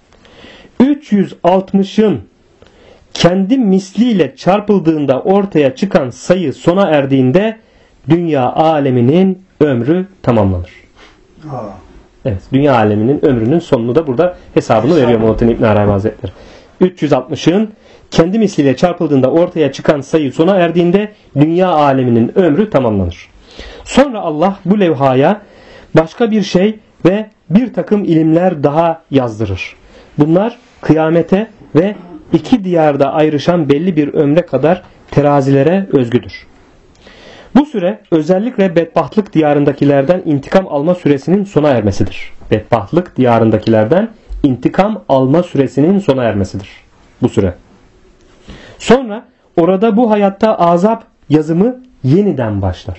360'ın kendi misliyle çarpıldığında ortaya çıkan sayı sona erdiğinde dünya aleminin ömrü tamamlanır. Evet, dünya aleminin ömrünün sonunu da burada hesabını veriyor Muhittin İbn Arabi Hazretleri. 360'ın kendi misliyle çarpıldığında ortaya çıkan sayı sona erdiğinde dünya aleminin ömrü tamamlanır. Sonra Allah bu levhaya başka bir şey ve bir takım ilimler daha yazdırır. Bunlar kıyamete ve iki diyarda ayrışan belli bir ömre kadar terazilere özgüdür. Bu süre özellikle bedbahtlık diyarındakilerden intikam alma süresinin sona ermesidir. Bedbahtlık diyarındakilerden intikam alma süresinin sona ermesidir. Bu süre. Sonra orada bu hayatta azap yazımı yeniden başlar.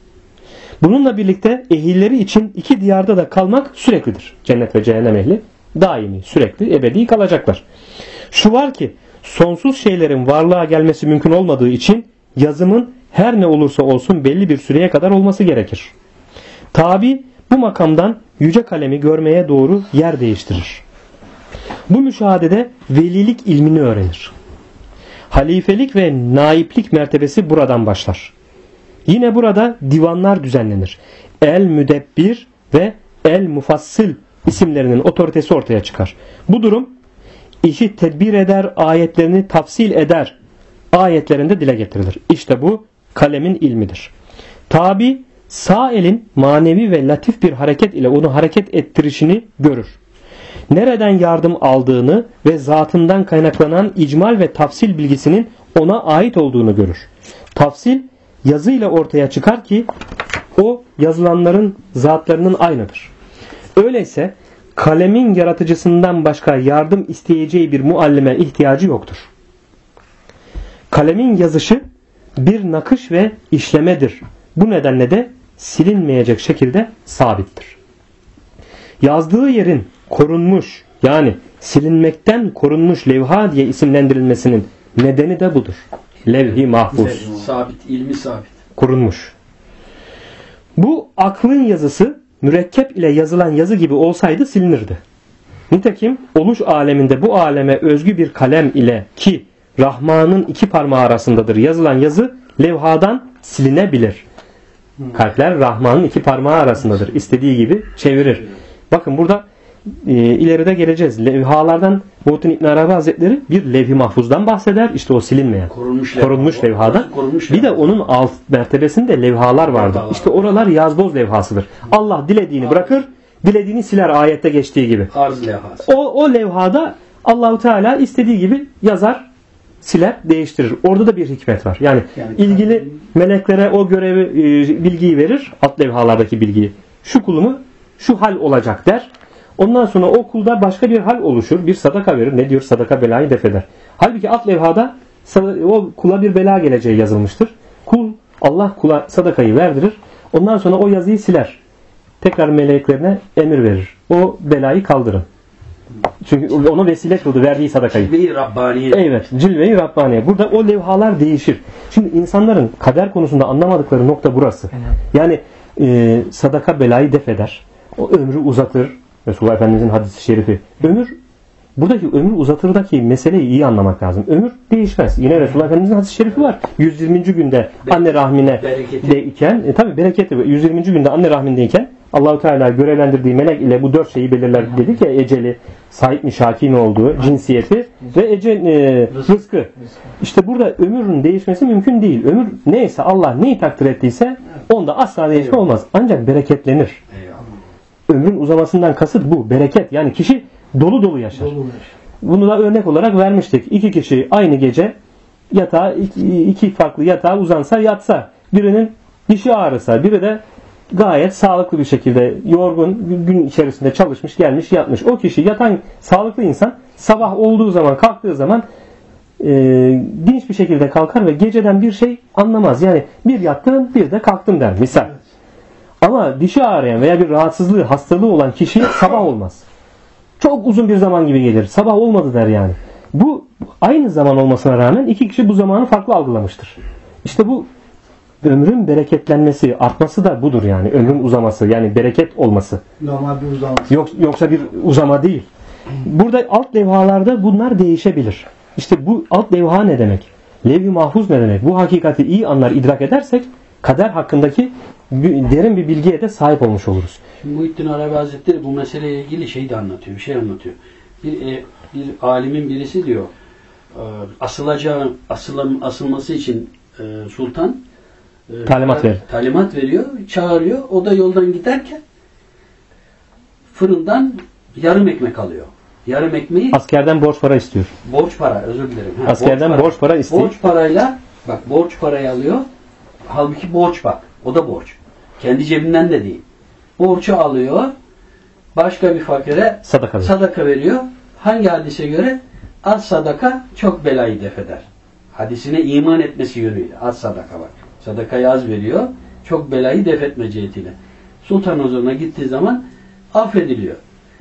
Bununla birlikte ehilleri için iki diyarda da kalmak süreklidir. Cennet ve cehennem ehli daimi, sürekli, ebedi kalacaklar. Şu var ki sonsuz şeylerin varlığa gelmesi mümkün olmadığı için yazımın her ne olursa olsun belli bir süreye kadar olması gerekir. Tabi bu makamdan yüce kalemi görmeye doğru yer değiştirir. Bu müşahadede velilik ilmini öğrenir. Halifelik ve naiplik mertebesi buradan başlar. Yine burada divanlar düzenlenir. El-Müdebbir ve El-Mufassıl isimlerinin otoritesi ortaya çıkar. Bu durum işi tedbir eder, ayetlerini tafsil eder ayetlerinde dile getirilir. İşte bu kalemin ilmidir. Tabi sağ elin manevi ve latif bir hareket ile onu hareket ettirişini görür. Nereden yardım aldığını ve zatından kaynaklanan icmal ve tafsil bilgisinin ona ait olduğunu görür. Tafsil yazıyla ortaya çıkar ki o yazılanların zatlarının aynıdır. Öyleyse kalemin yaratıcısından başka yardım isteyeceği bir muallime ihtiyacı yoktur. Kalemin yazışı bir nakış ve işlemedir. Bu nedenle de silinmeyecek şekilde sabittir. Yazdığı yerin korunmuş, yani silinmekten korunmuş levha diye isimlendirilmesinin nedeni de budur. Levh-i mahfuz. Sabit, ilmi sabit. Korunmuş. Bu aklın yazısı mürekkep ile yazılan yazı gibi olsaydı silinirdi. Nitekim oluş aleminde bu aleme özgü bir kalem ile ki Rahman'ın iki parmağı arasındadır yazılan yazı levhadan silinebilir. Kalpler Rahman'ın iki parmağı arasındadır. İstediği gibi çevirir. Bakın burada ileride geleceğiz. Levhalardan Muhittin İbn Arabi Hazretleri bir levh-i mahfuzdan bahseder. İşte o silinmeyen. Korunmuş levhadan. Bir de onun alt mertebesinde levhalar vardır. İşte oralar yazboz levhasıdır. Allah dilediğini bırakır, dilediğini siler ayette geçtiği gibi. Arz levhası. O levhada Allahu Teala istediği gibi yazar, siler, değiştirir. Orada da bir hikmet var. Yani ilgili meleklere o görevi, bilgiyi verir. Alt levhalardaki bilgiyi. Şu kulumu şu hal olacak der. Ondan sonra o kulda başka bir hal oluşur. Bir sadaka verir. Ne diyor? Sadaka belayı def eder. Halbuki alt levhada o kula bir bela geleceği yazılmıştır. Allah kula sadakayı verdirir. Ondan sonra o yazıyı siler. Tekrar meleklerine emir verir. O belayı kaldırın. Çünkü ona vesile kıldı verdiği sadakayı. Cilve-i Rabbaniye. Evet. Cilve-i Rabbaniye. Burada o levhalar değişir. Şimdi insanların kader konusunda anlamadıkları nokta burası. Yani sadaka belayı def eder. O ömrü uzatır. Resulullah Efendimizin hadis-i şerifi. Buradaki ömür uzatırdaki meseleyi iyi anlamak lazım. Ömür değişmez. Yine Resulullah Efendimizin hadis-i şerifi var. 120. günde anne rahmine deyken, tabi bereketli. 120. günde anne rahmindeyken Allah-u Teala görevlendirdiği melek ile bu 4 şeyi belirler. Dedik ya, eceli, sahip mi şaki mi olduğu, cinsiyeti ve rızkı. İşte burada ömrün değişmesi mümkün değil. Ömür neyse, Allah neyi takdir ettiyse onda asla değişme olmaz. Ancak bereketlenir. Ömrün uzamasından kasıt bu. Bereket. Yani kişi dolu dolu yaşar. Bunu da örnek olarak vermiştik. 2 kişi aynı gece yatağa, iki farklı yatağa uzansa, yatsa, birinin dişi ağrısa, biri de gayet sağlıklı bir şekilde yorgun, gün içerisinde çalışmış, gelmiş, yatmış. O kişi, yatan sağlıklı insan, sabah olduğu zaman, kalktığı zaman dinç bir şekilde kalkar ve geceden bir şey anlamaz. Yani bir yattım, bir de kalktım der misal. Ama dişi ağrıyan veya bir rahatsızlığı, hastalığı olan kişi sabah olmaz. Çok uzun bir zaman gibi gelir. Sabah olmadı der yani. Bu aynı zaman olmasına rağmen 2 kişi bu zamanı farklı algılamıştır. İşte bu ömrün bereketlenmesi, artması da budur yani. Ömrün uzaması, yani bereket olması. Normal bir uzaması. Yoksa bir uzama değil. Burada alt levhalarda bunlar değişebilir. İşte bu alt levha ne demek? Levh-i mahfuz ne demek? Bu hakikati iyi anlar, idrak edersek kader hakkındaki derin bir bilgiye de sahip olmuş oluruz. Şimdi Muhittin Arabi Hazretleri bu meseleyle ilgili şey de anlatıyor, bir şey anlatıyor. Bir alimin birisi diyor, asılması için sultan talimat veriyor, çağırıyor. O da yoldan giderken fırından yarım ekmek alıyor. Yarım ekmeği askerden borç para istiyor. Borç para, özür dilerim. Askerden borç para istiyor. Borç parayla, bak borç parayı alıyor. Halbuki borç bak. O da borç. Kendi cebinden de değil. Borcu alıyor. Başka bir fakire sadaka veriyor. Hangi hadise göre? Az sadaka çok belayı def eder. Hadisine iman etmesi yönüyle. Az sadaka bak. Sadakayı az veriyor. Çok belayı def etme cihetiyle. Sultan huzuruna gittiği zaman affediliyor.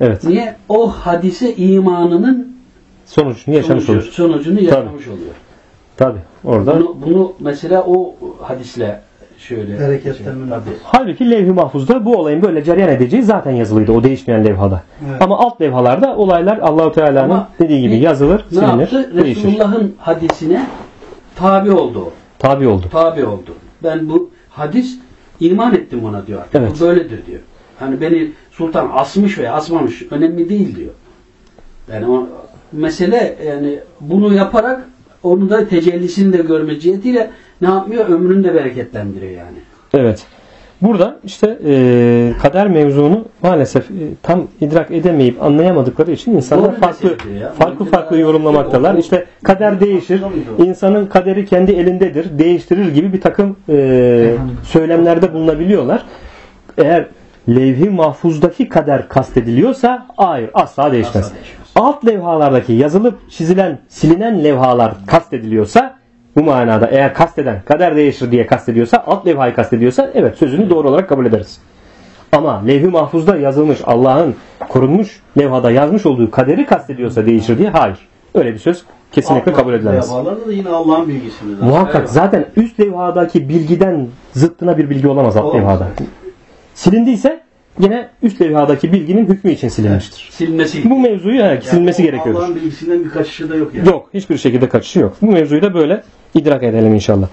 Evet. Niye? O hadise imanının Sonucunu yaşamış olur. Sonucunu yaşamış oluyor. Tabi. Orada. Bunu mesela o hadisle şöyle Hareketlenme. Halbuki levh-i mahfuzda bu olayın böyle cereyan edeceği zaten yazılıydı o değişmeyen levhada. Evet. Ama alt levhalarda olaylar Allahu Teala'nın Ama dediği gibi yazılır, ne silinir, yaptı? değişir. Resulullah'ın hadisine tabi oldu o. Tabi oldu. Tabi oldu. Ben bu hadis iman ettim ona diyor artık. Evet. Bu böyledir diyor. Hani beni sultan asmış veya asmamış önemli değil diyor. Yani o mesele yani bunu yaparak onu da tecellisini de görme cihetiyle ne yapmıyor? Ömrünü de bereketlendiriyor yani. Evet. Burada işte kader mevzunu maalesef tam idrak edemeyip anlayamadıkları için insanlar farklı yorumlamaktalar. İşte kader değişir. İnsanın kaderi kendi elindedir. Değiştirir gibi bir takım söylemlerde bulunabiliyorlar. Eğer levh-i mahfuzdaki kader kastediliyorsa hayır, asla değişmez. Alt levhalardaki yazılıp çizilen, silinen levhalar kastediliyorsa bu manada eğer kasteden kader değişir diye kastediyorsa, alt levhayı kastediyorsa evet sözünü doğru olarak kabul ederiz. Ama levh-i mahfuzda yazılmış, Allah'ın korunmuş levhada yazmış olduğu kaderi kastediyorsa değişir diye hayır. Öyle bir söz kesinlikle kabul edilemez. Levhalarda da yine Allah'ın bilgisidir. Muhakkak Evet. zaten üst levhadaki bilgiden zıttına bir bilgi olamaz alt levhada. Silindiyse yine üst levhadaki bilginin hükmü için silinmiştir. Silmesi. Bu mevzuyu silinmesi gerekiyordur. Allah'ın bilgisinden bir kaçışı da yok yani. Yok. Hiçbir şekilde kaçışı yok. Bu mevzuyu da böyle idrak edelim inşallah.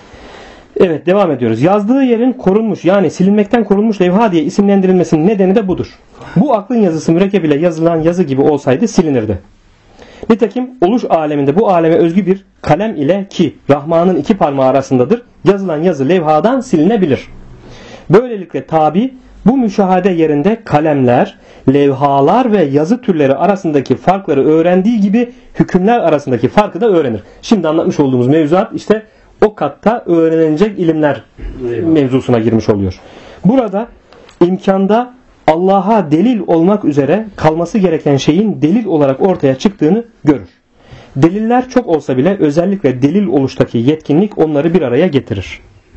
Evet, devam ediyoruz. Yazdığı yerin korunmuş, yani silinmekten korunmuş levha diye isimlendirilmesinin nedeni de budur. Bu aklın yazısı mürekkep ile yazılan yazı gibi olsaydı silinirdi. Nitekim oluş aleminde bu aleme özgü bir kalem ile ki Rahman'ın iki parmağı arasındadır yazılan yazı levhadan silinebilir. Böylelikle tabi bu müşahede yerinde kalemler, levhalar ve yazı türleri arasındaki farkları öğrendiği gibi hükümler arasındaki farkı da öğrenir. Şimdi anlatmış olduğumuz mevzuat işte o katta öğrenilecek ilimler mevzusuna girmiş oluyor. Burada imkanda Allah'a delil olmak üzere kalması gereken şeyin delil olarak ortaya çıktığını görür. Deliller çok olsa bile özellikle delil oluştaki yetkinlik onları bir araya getirir.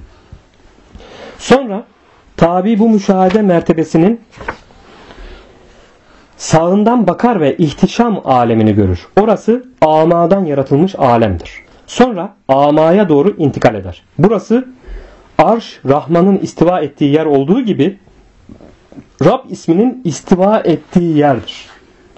Sonra tabi bu müşahede mertebesinin sağından bakar ve ihtişam alemini görür. Orası amadan yaratılmış alemdir. Sonra amaya doğru intikal eder. Burası Arş Rahman'ın istiva ettiği yer olduğu gibi Rab isminin istiva ettiği yerdir.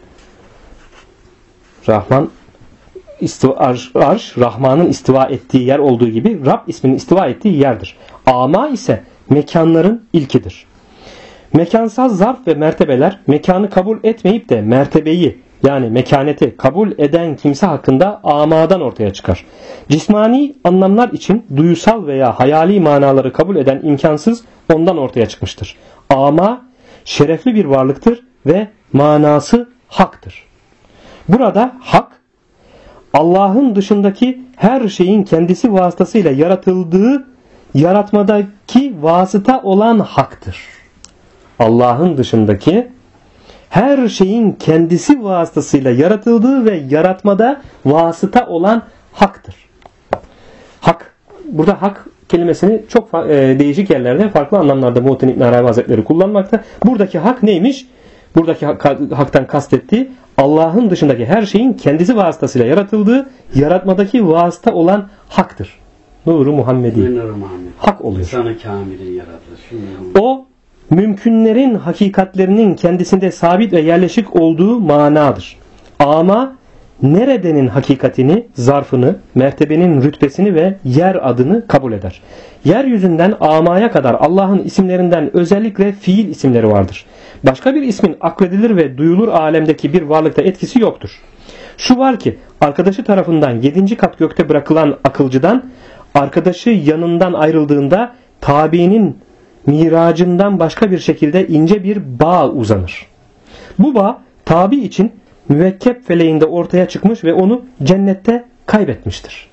Arş Rahman'ın istiva ettiği yer olduğu gibi Rab isminin istiva ettiği yerdir. Ama ise mekanların ilkidir. Mekansal zarf ve mertebeler mekanı kabul etmeyip de mertebeyi yani mekaneti kabul eden kimse hakkında amadan ortaya çıkar. Cismani anlamlar için duyusal veya hayali manaları kabul eden imkansız ondan ortaya çıkmıştır. Ama şerefli bir varlıktır ve manası haktır. Burada hak Allah'ın dışındaki her şeyin kendisi vasıtasıyla yaratıldığı yaratmadaki vasıta olan haktır. Allah'ın dışındaki her şeyin kendisi vasıtasıyla yaratıldığı ve yaratmada vasıta olan haktır. Hak. Burada hak kelimesini çok değişik yerlerde farklı anlamlarda Muhittin İbn Arabi Hazretleri kullanmakta. Buradaki hak neymiş? Buradaki haktan kastettiği Allah'ın dışındaki her şeyin kendisi vasıtasıyla yaratıldığı yaratmadaki vasıta olan haktır. Nur-u Muhammedi. Hak oluyor. İnsanı kamilin yaratılışı. O mümkünlerin hakikatlerinin kendisinde sabit ve yerleşik olduğu manadır. Ama neredenin hakikatini, zarfını, mertebenin rütbesini ve yer adını kabul eder. Yeryüzünden amaya kadar Allah'ın isimlerinden özellikle fiil isimleri vardır. Başka bir ismin akledilir ve duyulur alemdeki bir varlıkta etkisi yoktur. Şu var ki arkadaşı tarafından 7. kat gökte bırakılan akılcıdan arkadaşı yanından ayrıldığında tabiinin miracından başka bir şekilde ince bir bağ uzanır. Bu bağ tabi için müvekkep feleğinde ortaya çıkmış ve onu cennette kaybetmiştir.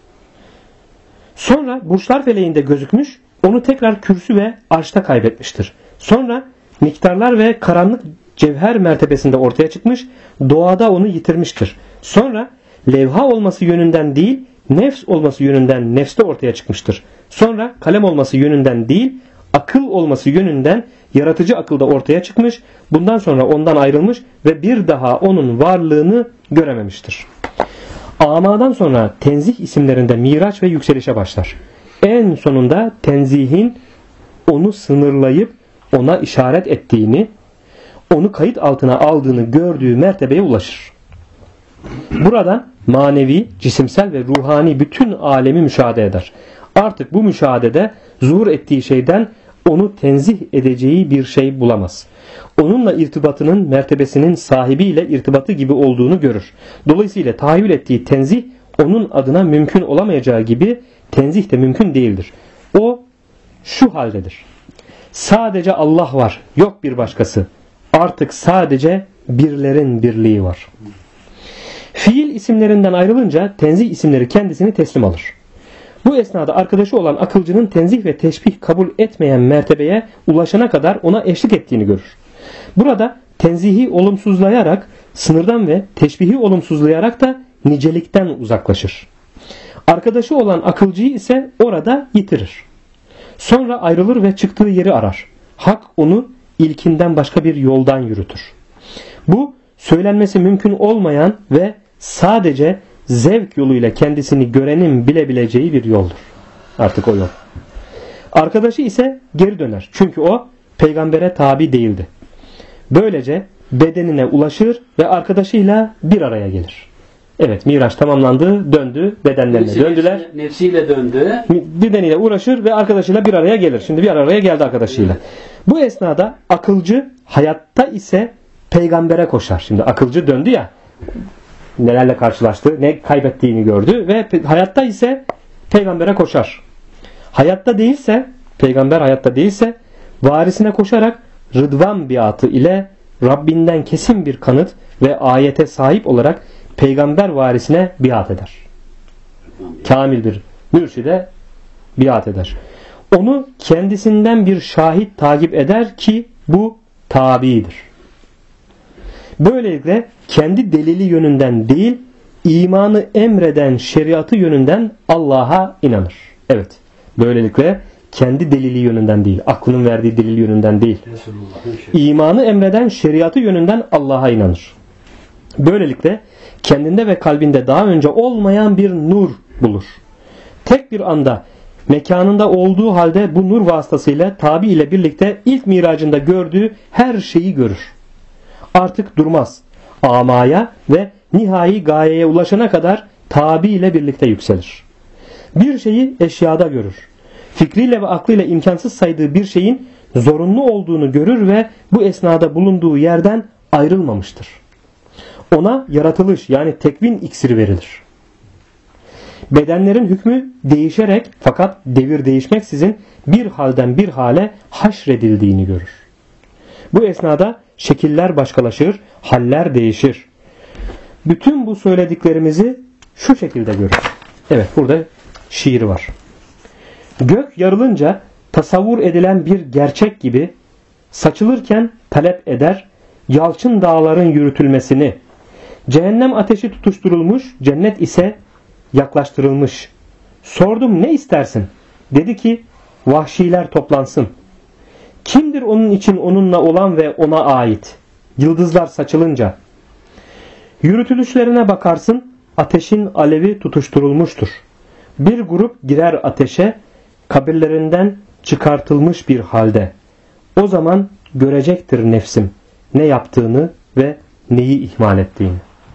Sonra burçlar feleğinde gözükmüş, onu tekrar kürsü ve arşta kaybetmiştir. Sonra miktarlar ve karanlık cevher mertebesinde ortaya çıkmış, doğada onu yitirmiştir. Sonra levha olması yönünden değil, nefs olması yönünden nefste ortaya çıkmıştır. Sonra kalem olması yönünden değil, akıl olması yönünden yaratıcı akılda ortaya çıkmış, bundan sonra ondan ayrılmış ve bir daha onun varlığını görememiştir. Amadan sonra tenzih isimlerinde miraç ve yükselişe başlar. En sonunda tenzihin onu sınırlayıp ona işaret ettiğini, onu kayıt altına aldığını gördüğü mertebeye ulaşır. Buradan manevi, cisimsel ve ruhani bütün alemi müşahede eder. Artık bu müşahedede zuhur ettiği şeyden onu tenzih edeceği bir şey bulamaz. Onunla irtibatının mertebesinin sahibiyle irtibatı gibi olduğunu görür. Dolayısıyla tahayyül ettiği tenzih onun adına mümkün olamayacağı gibi tenzih de mümkün değildir. O şu haldedir: sadece Allah var, yok bir başkası. Artık sadece birlerin birliği var. Fiil isimlerinden ayrılınca tenzih isimleri kendisini teslim alır. Bu esnada arkadaşı olan akılcının tenzih ve teşbih kabul etmeyen mertebeye ulaşana kadar ona eşlik ettiğini görür. Burada tenzihi olumsuzlayarak sınırdan ve teşbihi olumsuzlayarak da nicelikten uzaklaşır. Arkadaşı olan akılcıyı ise orada yitirir. Sonra ayrılır ve çıktığı yeri arar. Hak onu ilkinden başka bir yoldan yürütür. Bu söylenmesi mümkün olmayan ve sadece zevk yoluyla kendisini görenin bilebileceği bir yoldur. Artık o yol. Arkadaşı ise geri döner. Çünkü o peygambere tabi değildi. Böylece bedenine ulaşır ve arkadaşıyla bir araya gelir. Evet, Miraç tamamlandı, döndü, bedenlerine döndüler. Nefsiyle döndü. Bedeniyle uğraşır ve arkadaşıyla bir araya gelir. Şimdi bir araya geldi arkadaşıyla. Evet. Bu esnada akılcı hayatta ise peygambere koşar. Şimdi akılcı döndü ya, nelerle karşılaştı, ne kaybettiğini gördü ve hayatta ise peygambere koşar. Hayatta değilse, peygamber hayatta değilse varisine koşarak rıdvan biatı ile Rabbinden kesin bir kanıt ve ayete sahip olarak peygamber varisine biat eder. Kamil bir mürşide biat eder. Onu kendisinden bir şahit takip eder ki bu tabidir. Böylelikle kendi delili yönünden değil, imanı emreden şeriatı yönünden Allah'a inanır. Evet, böylelikle kendi delili yönünden değil, aklının verdiği delil yönünden değil, imanı emreden şeriatı yönünden Allah'a inanır. Böylelikle kendinde ve kalbinde daha önce olmayan bir nur bulur. Tek bir anda mekanında olduğu halde bu nur vasıtasıyla tabi ile birlikte ilk miracında gördüğü her şeyi görür. Artık durmaz. Amaya ve nihai gayeye ulaşana kadar tabi ile birlikte yükselir. Bir şeyi eşyada görür. Fikriyle ve aklıyla imkansız saydığı bir şeyin zorunlu olduğunu görür ve bu esnada bulunduğu yerden ayrılmamıştır. Ona yaratılış yani tekvin iksiri verilir. Bedenlerin hükmü değişerek fakat devir değişmeksizin bir halden bir hale haşredildiğini görür. Bu esnada şekiller başkalaşır, haller değişir. Bütün bu söylediklerimizi şu şekilde görür. Evet, burada şiir var. Gök yarılınca tasavvur edilen bir gerçek gibi saçılırken talep eder yalçın dağların yürütülmesini. Cehennem ateşi tutuşturulmuş, cennet ise yaklaştırılmış. Sordum ne istersin? Dedi ki vahşiler toplansın. Kimdir onun için onunla olan ve ona ait? Yıldızlar saçılınca. Yürütülüşlerine bakarsın, ateşin alevi tutuşturulmuştur. Bir grup girer ateşe, kabirlerinden çıkartılmış bir halde. O zaman görecektir nefsim ne yaptığını ve neyi ihmal ettiğini.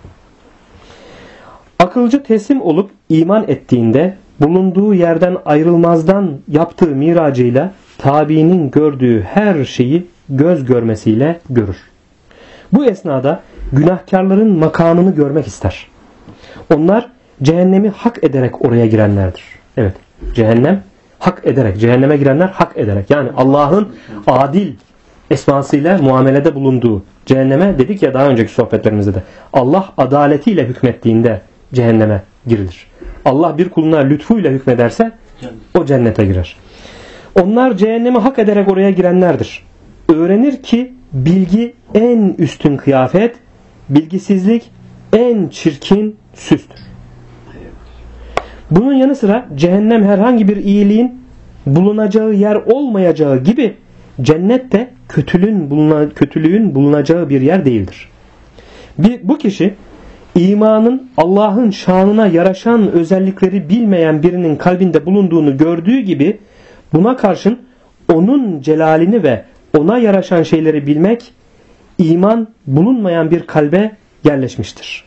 Akılcı teslim olup iman ettiğinde bulunduğu yerden ayrılmazdan yaptığı miracıyla tabiinin gördüğü her şeyi göz görmesiyle görür. Bu esnada günahkarların makamını görmek ister. Onlar cehennemi hak ederek oraya girenlerdir. Evet, cehennem hak ederek, cehenneme girenler hak ederek. Yani Allah'ın adil esmasıyla muamelede bulunduğu cehenneme, dedik ya daha önceki sohbetlerimizde de, Allah adaletiyle hükmettiğinde cehenneme girilir. Allah bir kuluna lütfuyla hükmederse o cennete girer. Onlar cehennemi hak ederek oraya girenlerdir. Öğrenir ki bilgi en üstün kıyafet, bilgisizlik en çirkin süstür. Bunun yanı sıra cehennem herhangi bir iyiliğin bulunacağı yer olmayacağı gibi cennet de kötülüğün bulunacağı bir yer değildir. Bu kişi imanın Allah'ın şanına yaraşan özellikleri bilmeyen birinin kalbinde bulunduğunu gördüğü gibi buna karşın onun celalini ve ona yaraşan şeyleri bilmek iman bulunmayan bir kalbe yerleşmiştir.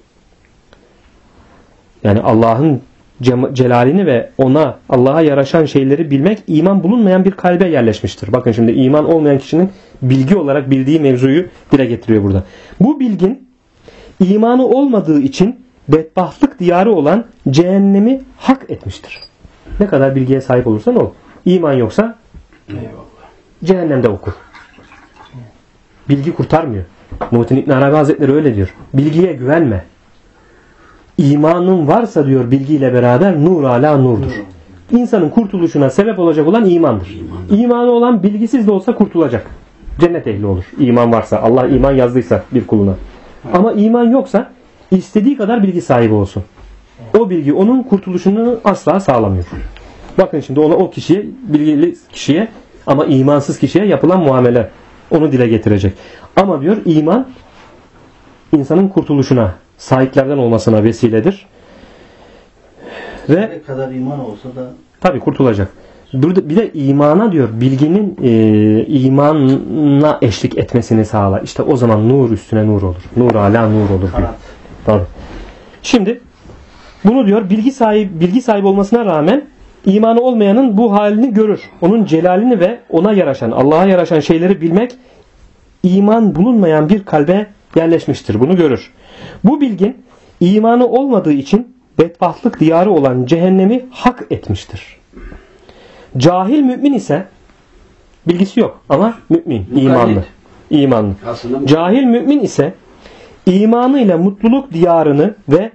Yani Allah'ın celalini ve Allah'a yaraşan şeyleri bilmek iman bulunmayan bir kalbe yerleşmiştir. Bakın şimdi iman olmayan kişinin bilgi olarak bildiği mevzuyu dile getiriyor burada. Bu bilgin imanı olmadığı için bedbahtlık diyarı olan cehennemi hak etmiştir. Ne kadar bilgiye sahip olursan ol. İman yoksa cehennemde oku. Bilgi kurtarmıyor. Muhittin İbn Arabi Hazretleri öyle diyor. Bilgiye güvenme. İmanın varsa diyor bilgiyle beraber nur ala nurdur. İnsanın kurtuluşuna sebep olacak olan imandır. İmanı olan bilgisiz de olsa kurtulacak. Cennet ehli olur. İman varsa, Allah iman yazdıysa bir kuluna. Ama iman yoksa istediği kadar bilgi sahibi olsun. O bilgi onun kurtuluşunu asla sağlamıyor. Bakın şimdi o kişiye, bilgili kişiye ama imansız kişiye yapılan muamele onu dile getirecek. Ama diyor iman insanın kurtuluşuna, sahiplerden olmasına vesiledir. Ve ne kadar iman olsa da tabii kurtulacak. Burada bir de imana diyor bilginin imana eşlik etmesini sağlar. İşte o zaman nur üstüne nur olur. Nur ala nur olur diyor. Tabii. Şimdi bunu diyor bilgi sahibi olmasına rağmen imanı olmayanın bu halini görür. Onun celalini ve ona yaraşan, Allah'a yaraşan şeyleri bilmek iman bulunmayan bir kalbe yerleşmiştir. Bunu görür. Bu bilgin imanı olmadığı için bedbahtlık diyarı olan cehennemi hak etmiştir. Cahil mümin ise bilgisi yok ama mümin, imanlı. Cahil mümin ise imanıyla mutluluk diyarını ve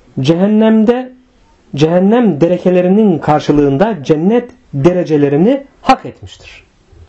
cehennem derekelerinin karşılığında cennet derecelerini hak etmiştir.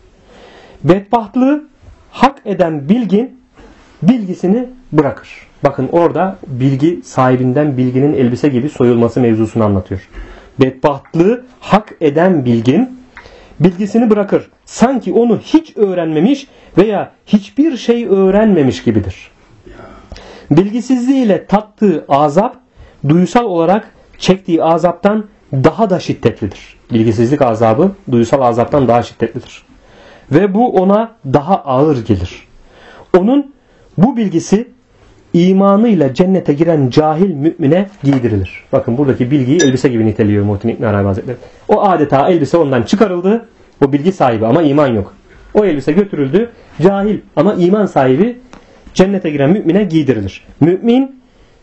Bedbahtlığı hak eden bilgin bilgisini bırakır. Bakın orada bilgi sahibinden bilginin elbise gibi soyulması mevzusunu anlatıyor. Bedbahtlığı hak eden bilgin bilgisini bırakır. Sanki onu hiç öğrenmemiş veya hiçbir şey öğrenmemiş gibidir. Bilgisizliğiyle tattığı azap duysal olarak çektiği azaptan daha da şiddetlidir. Bilgisizlik azabı duysal azaptan daha şiddetlidir. Ve bu ona daha ağır gelir. Onun bu bilgisi imanıyla cennete giren cahil mümine giydirilir. Bakın buradaki bilgiyi elbise gibi niteliyor Muhittin İbn Arabi Hazretleri. O adeta elbise ondan çıkarıldı. O bilgi sahibi ama iman yok. O elbise götürüldü. Cahil ama iman sahibi cennete giren mümine giydirilir. Mümin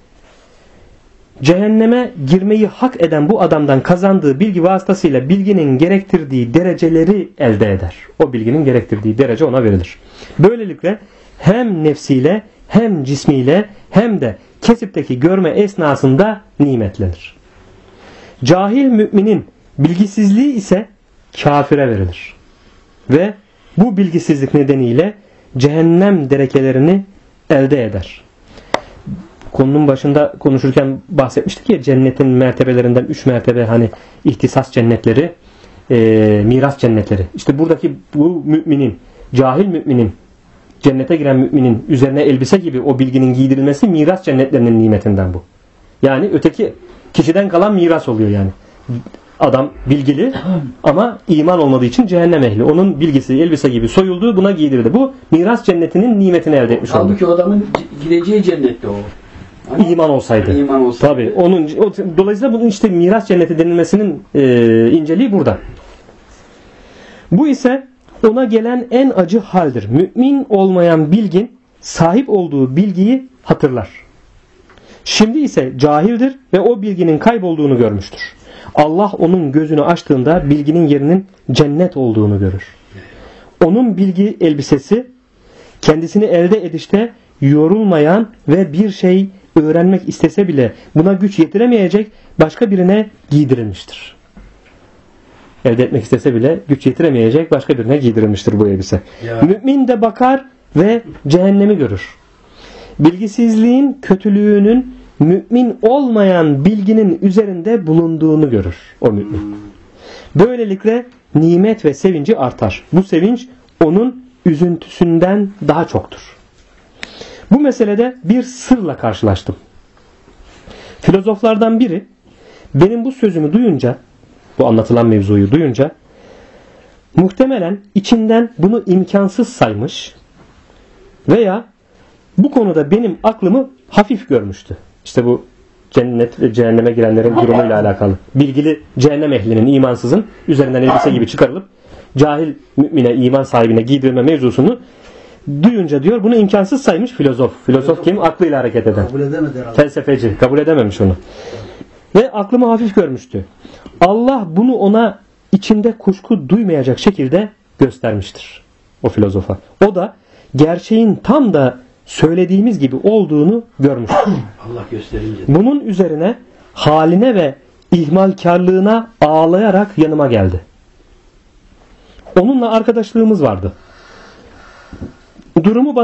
cehenneme girmeyi hak eden bu adamdan kazandığı bilgi vasıtasıyla bilginin gerektirdiği dereceleri elde eder. O bilginin gerektirdiği derece ona verilir. Böylelikle hem nefsiyle hem cismiyle hem de kesipteki görme esnasında nimetlenir. Cahil müminin bilgisizliği ise kafire verilir. Ve bu bilgisizlik nedeniyle cehennem derekelerini elde eder. Konunun başında konuşurken bahsetmiştik ya cennetin mertebelerinden 3 mertebe hani ihtisas cennetleri, miras cennetleri. İşte buradaki bu müminin, cahil müminin, cennete giren müminin üzerine elbise gibi o bilginin giydirilmesi miras cennetlerinin nimetinden bu. Yani öteki kişiden kalan miras oluyor yani. Adam bilgili ama iman olmadığı için cehennem ehli. Onun bilgisi elbise gibi soyuldu, buna giydirildi. Bu miras cennetinin nimetini elde etmiş oldu. Halbuki o adamın gideceği cennette o. Ama İman olsaydı. Tabii. Dolayısıyla bunun işte miras cenneti denilmesinin inceliği burada. Bu ise ona gelen en acı haldir. Mümin olmayan bilgin sahip olduğu bilgiyi hatırlar. Şimdi ise cahildir ve o bilginin kaybolduğunu görmüştür. Allah onun gözünü açtığında bilginin yerinin cennet olduğunu görür. Onun bilgi elbisesi kendisini elde edişte yorulmayan ve bir şey öğrenmek istese bile buna güç yetiremeyecek başka birine giydirilmiştir. Elde etmek istese bile güç yetiremeyecek başka birine giydirilmiştir bu elbise. Ya. Mümin de bakar ve cehennemi görür. Bilgisizliğin kötülüğünün mümin olmayan bilginin üzerinde bulunduğunu görür o mümin. Böylelikle nimet ve sevinci artar. Bu sevinç onun üzüntüsünden daha çoktur. Bu meselede bir sırla karşılaştım. Filozoflardan biri benim bu sözümü duyunca, bu anlatılan mevzuyu duyunca muhtemelen içinden bunu imkansız saymış veya bu konuda benim aklımı hafif görmüştü. İşte bu cennet ve cehenneme girenlerin durumuyla alakalı. Bilgili cehennem ehlinin, imansızın üzerinden elbise gibi çıkarılıp cahil mümine, iman sahibine giydirilme mevzusunu duyunca diyor bunu imkansız saymış filozof. Filozof kim? Aklıyla hareket eden. Kabul edemedi herhalde. Felsefeci. Kabul edememiş onu. Ve aklımı hafif görmüştü. Allah bunu ona içinde kuşku duymayacak şekilde göstermiştir. O filozofa. O da gerçeğin tam da söylediğimiz gibi olduğunu görmüştür. Allah gösterince. Bunun üzerine haline ve ihmalkarlığına ağlayarak yanıma geldi. Onunla arkadaşlığımız vardı. Durumu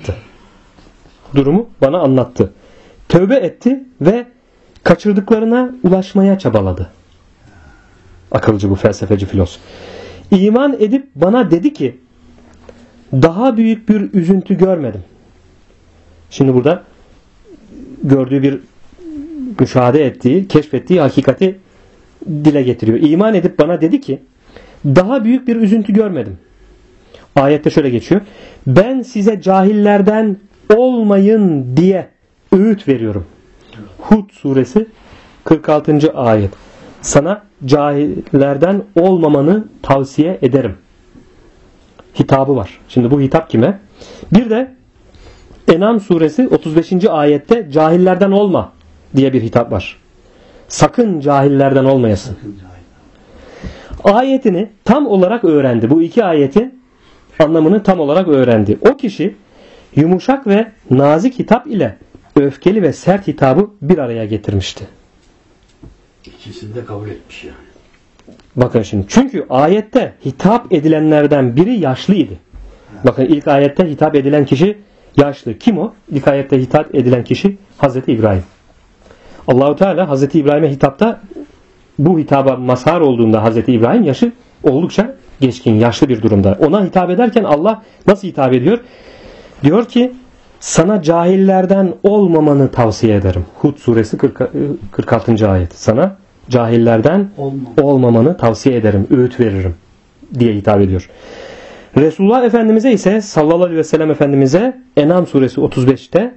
bana anlattı. Tövbe etti ve kaçırdıklarına ulaşmaya çabaladı. Akılcı bu felsefeci filozof. İman edip bana dedi ki daha büyük bir üzüntü görmedim. Şimdi burada gördüğü bir müşahede ettiği, keşfettiği hakikati dile getiriyor. İman edip bana dedi ki daha büyük bir üzüntü görmedim. Ayette şöyle geçiyor. Ben size cahillerden olmayın diye öğüt veriyorum. Hud suresi 46. ayet. Sana cahillerden olmamanı tavsiye ederim. Hitabı var. Şimdi bu hitap kime? Bir de En'am suresi 35. ayette cahillerden olma diye bir hitap var. Sakın cahillerden olmayasın. Ayetini tam olarak öğrendi. Bu iki ayetin anlamını tam olarak öğrendi. O kişi yumuşak ve nazik hitap ile öfkeli ve sert hitabı bir araya getirmişti. İkisini de kabul etmiş yani. Bakın şimdi. Çünkü ayette hitap edilenlerden biri yaşlıydı. Bakın ilk ayette hitap edilen kişi yaşlı. Kim o? İlk ayette hitap edilen kişi Hazreti İbrahim. Allahu Teala Hazreti İbrahim'e hitapta bu hitaba mazhar olduğunda Hazreti İbrahim yaşı oldukça geçkin, yaşlı bir durumda. Ona hitap ederken Allah nasıl hitap ediyor? Diyor ki sana cahillerden olmamanı tavsiye ederim. Hud suresi 46. ayet. Sana cahillerden olmamanı tavsiye ederim, öğüt veririm diye hitap ediyor. Resulullah Efendimiz'e ise sallallahu aleyhi ve sellem Efendimiz'e En'am suresi 35'te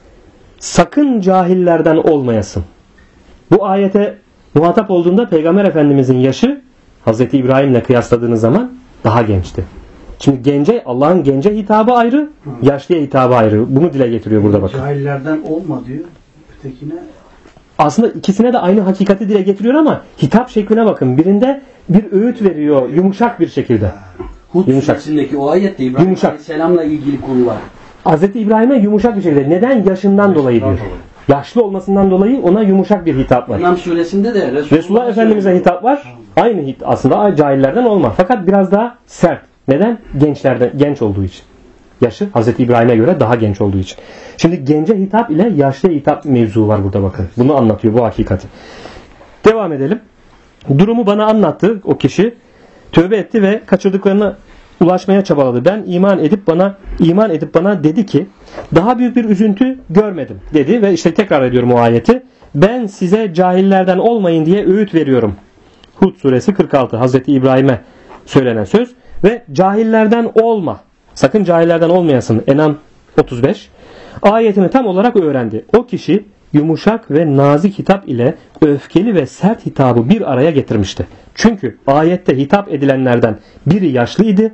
sakın cahillerden olmayasın. Bu ayete muhatap olduğunda Peygamber Efendimiz'in yaşı Hazreti İbrahim'le kıyasladığınız zaman daha gençti. Şimdi gence, Allah'ın gence hitabı ayrı, yaşlıya hitabı ayrı. Bunu dile getiriyor burada bakın. Cahillerden olma diyor. Ötekine aslında ikisine de aynı hakikati dile getiriyor ama hitap şekline bakın. Birinde bir öğüt veriyor yumuşak bir şekilde. Hud suresindeki o ayette İbrahim Aleyhisselam'la ilgili konu var. Hazreti İbrahim'e yumuşak bir şekilde. Neden? Yaşından dolayı diyor. Yaşlı olmasından dolayı ona yumuşak bir hitap var. En'am suresinde de Resulullah Efendimiz'e hitap var. Aynı aslında cahillerden olma. Fakat biraz daha sert. Neden? Genç olduğu için. Yaşı Hazreti İbrahim'e göre daha genç olduğu için. Şimdi gence hitap ile yaşlıya hitap mevzu var burada bakın. Bunu anlatıyor bu hakikati. Devam edelim. Durumu bana anlattı o kişi. Tövbe etti ve kaçırdıklarına ulaşmaya çabaladı. Ben iman edip bana dedi ki daha büyük bir üzüntü görmedim dedi ve işte tekrar ediyorum o ayeti. Ben size cahillerden olmayın diye öğüt veriyorum. Hud suresi 46 Hazreti İbrahim'e söylenen söz ve cahillerden olma. Sakın cahillerden olmayasın. En'am 35 ayetini tam olarak öğrendi. O kişi yumuşak ve nazik hitap ile öfkeli ve sert hitabı bir araya getirmişti. Çünkü ayette hitap edilenlerden biri yaşlıydı.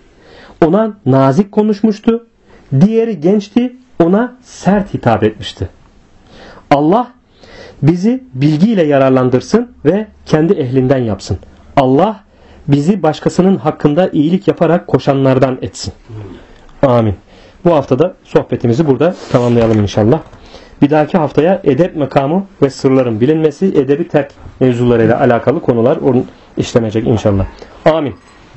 Ona nazik konuşmuştu. Diğeri gençti. Ona sert hitap etmişti. Allah bizi bilgiyle yararlandırsın ve kendi ehlinden yapsın. Allah bizi başkasının hakkında iyilik yaparak koşanlardan etsin. Amin. Bu haftada sohbetimizi burada tamamlayalım inşallah. Bir dahaki haftaya edep makamı ve sırların bilinmesi, edebi terk mevzularıyla alakalı konular işlenecek inşallah. Amin.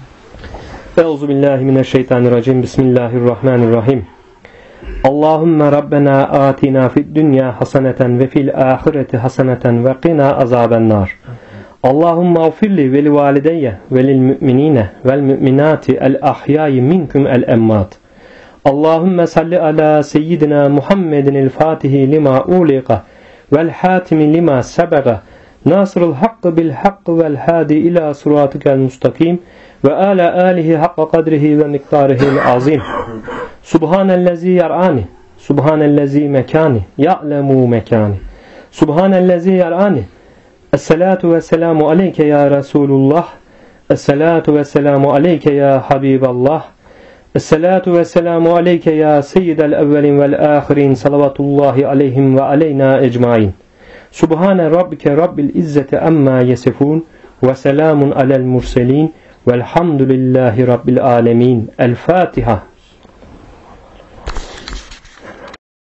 Euzubillahimineşşeytanirracim. Bismillahirrahmanirrahim. Allahümme Rabbena atina fid dünya haseneten ve fil ahireti haseneten ve qina azabennar. Allahümme gfirli ve li valideyye ve lil müminine vel müminati el ahyayi minkum el emmat. Allahümme salli ala seyyidina Muhammedin el fatihi lima uliqa vel hatimi lima sebega nasırıl hakkı bil hakkı vel hadi ila suratikel mustakim ve ala alihi hakka kadrihi ve miktarihil azim. Subhanellezi yar'ani Subhanellezi mekani ya'lemu mekani Subhanellezi yar'ani. Esselatu ve selamu aleyke ya Resulullah. Esselatu ve selamu aleyke ya Habiballah. Esselatu ve selamu aleyke ya seyyidel evvelin vel ahirin. Salavatullahi aleyhim ve aleyna ecmain. Subhane rabbike rabbil izzeti amma yesifun. Ve selamun alel murselin. Velhamdülillahi rabbil alemin. El Fatiha.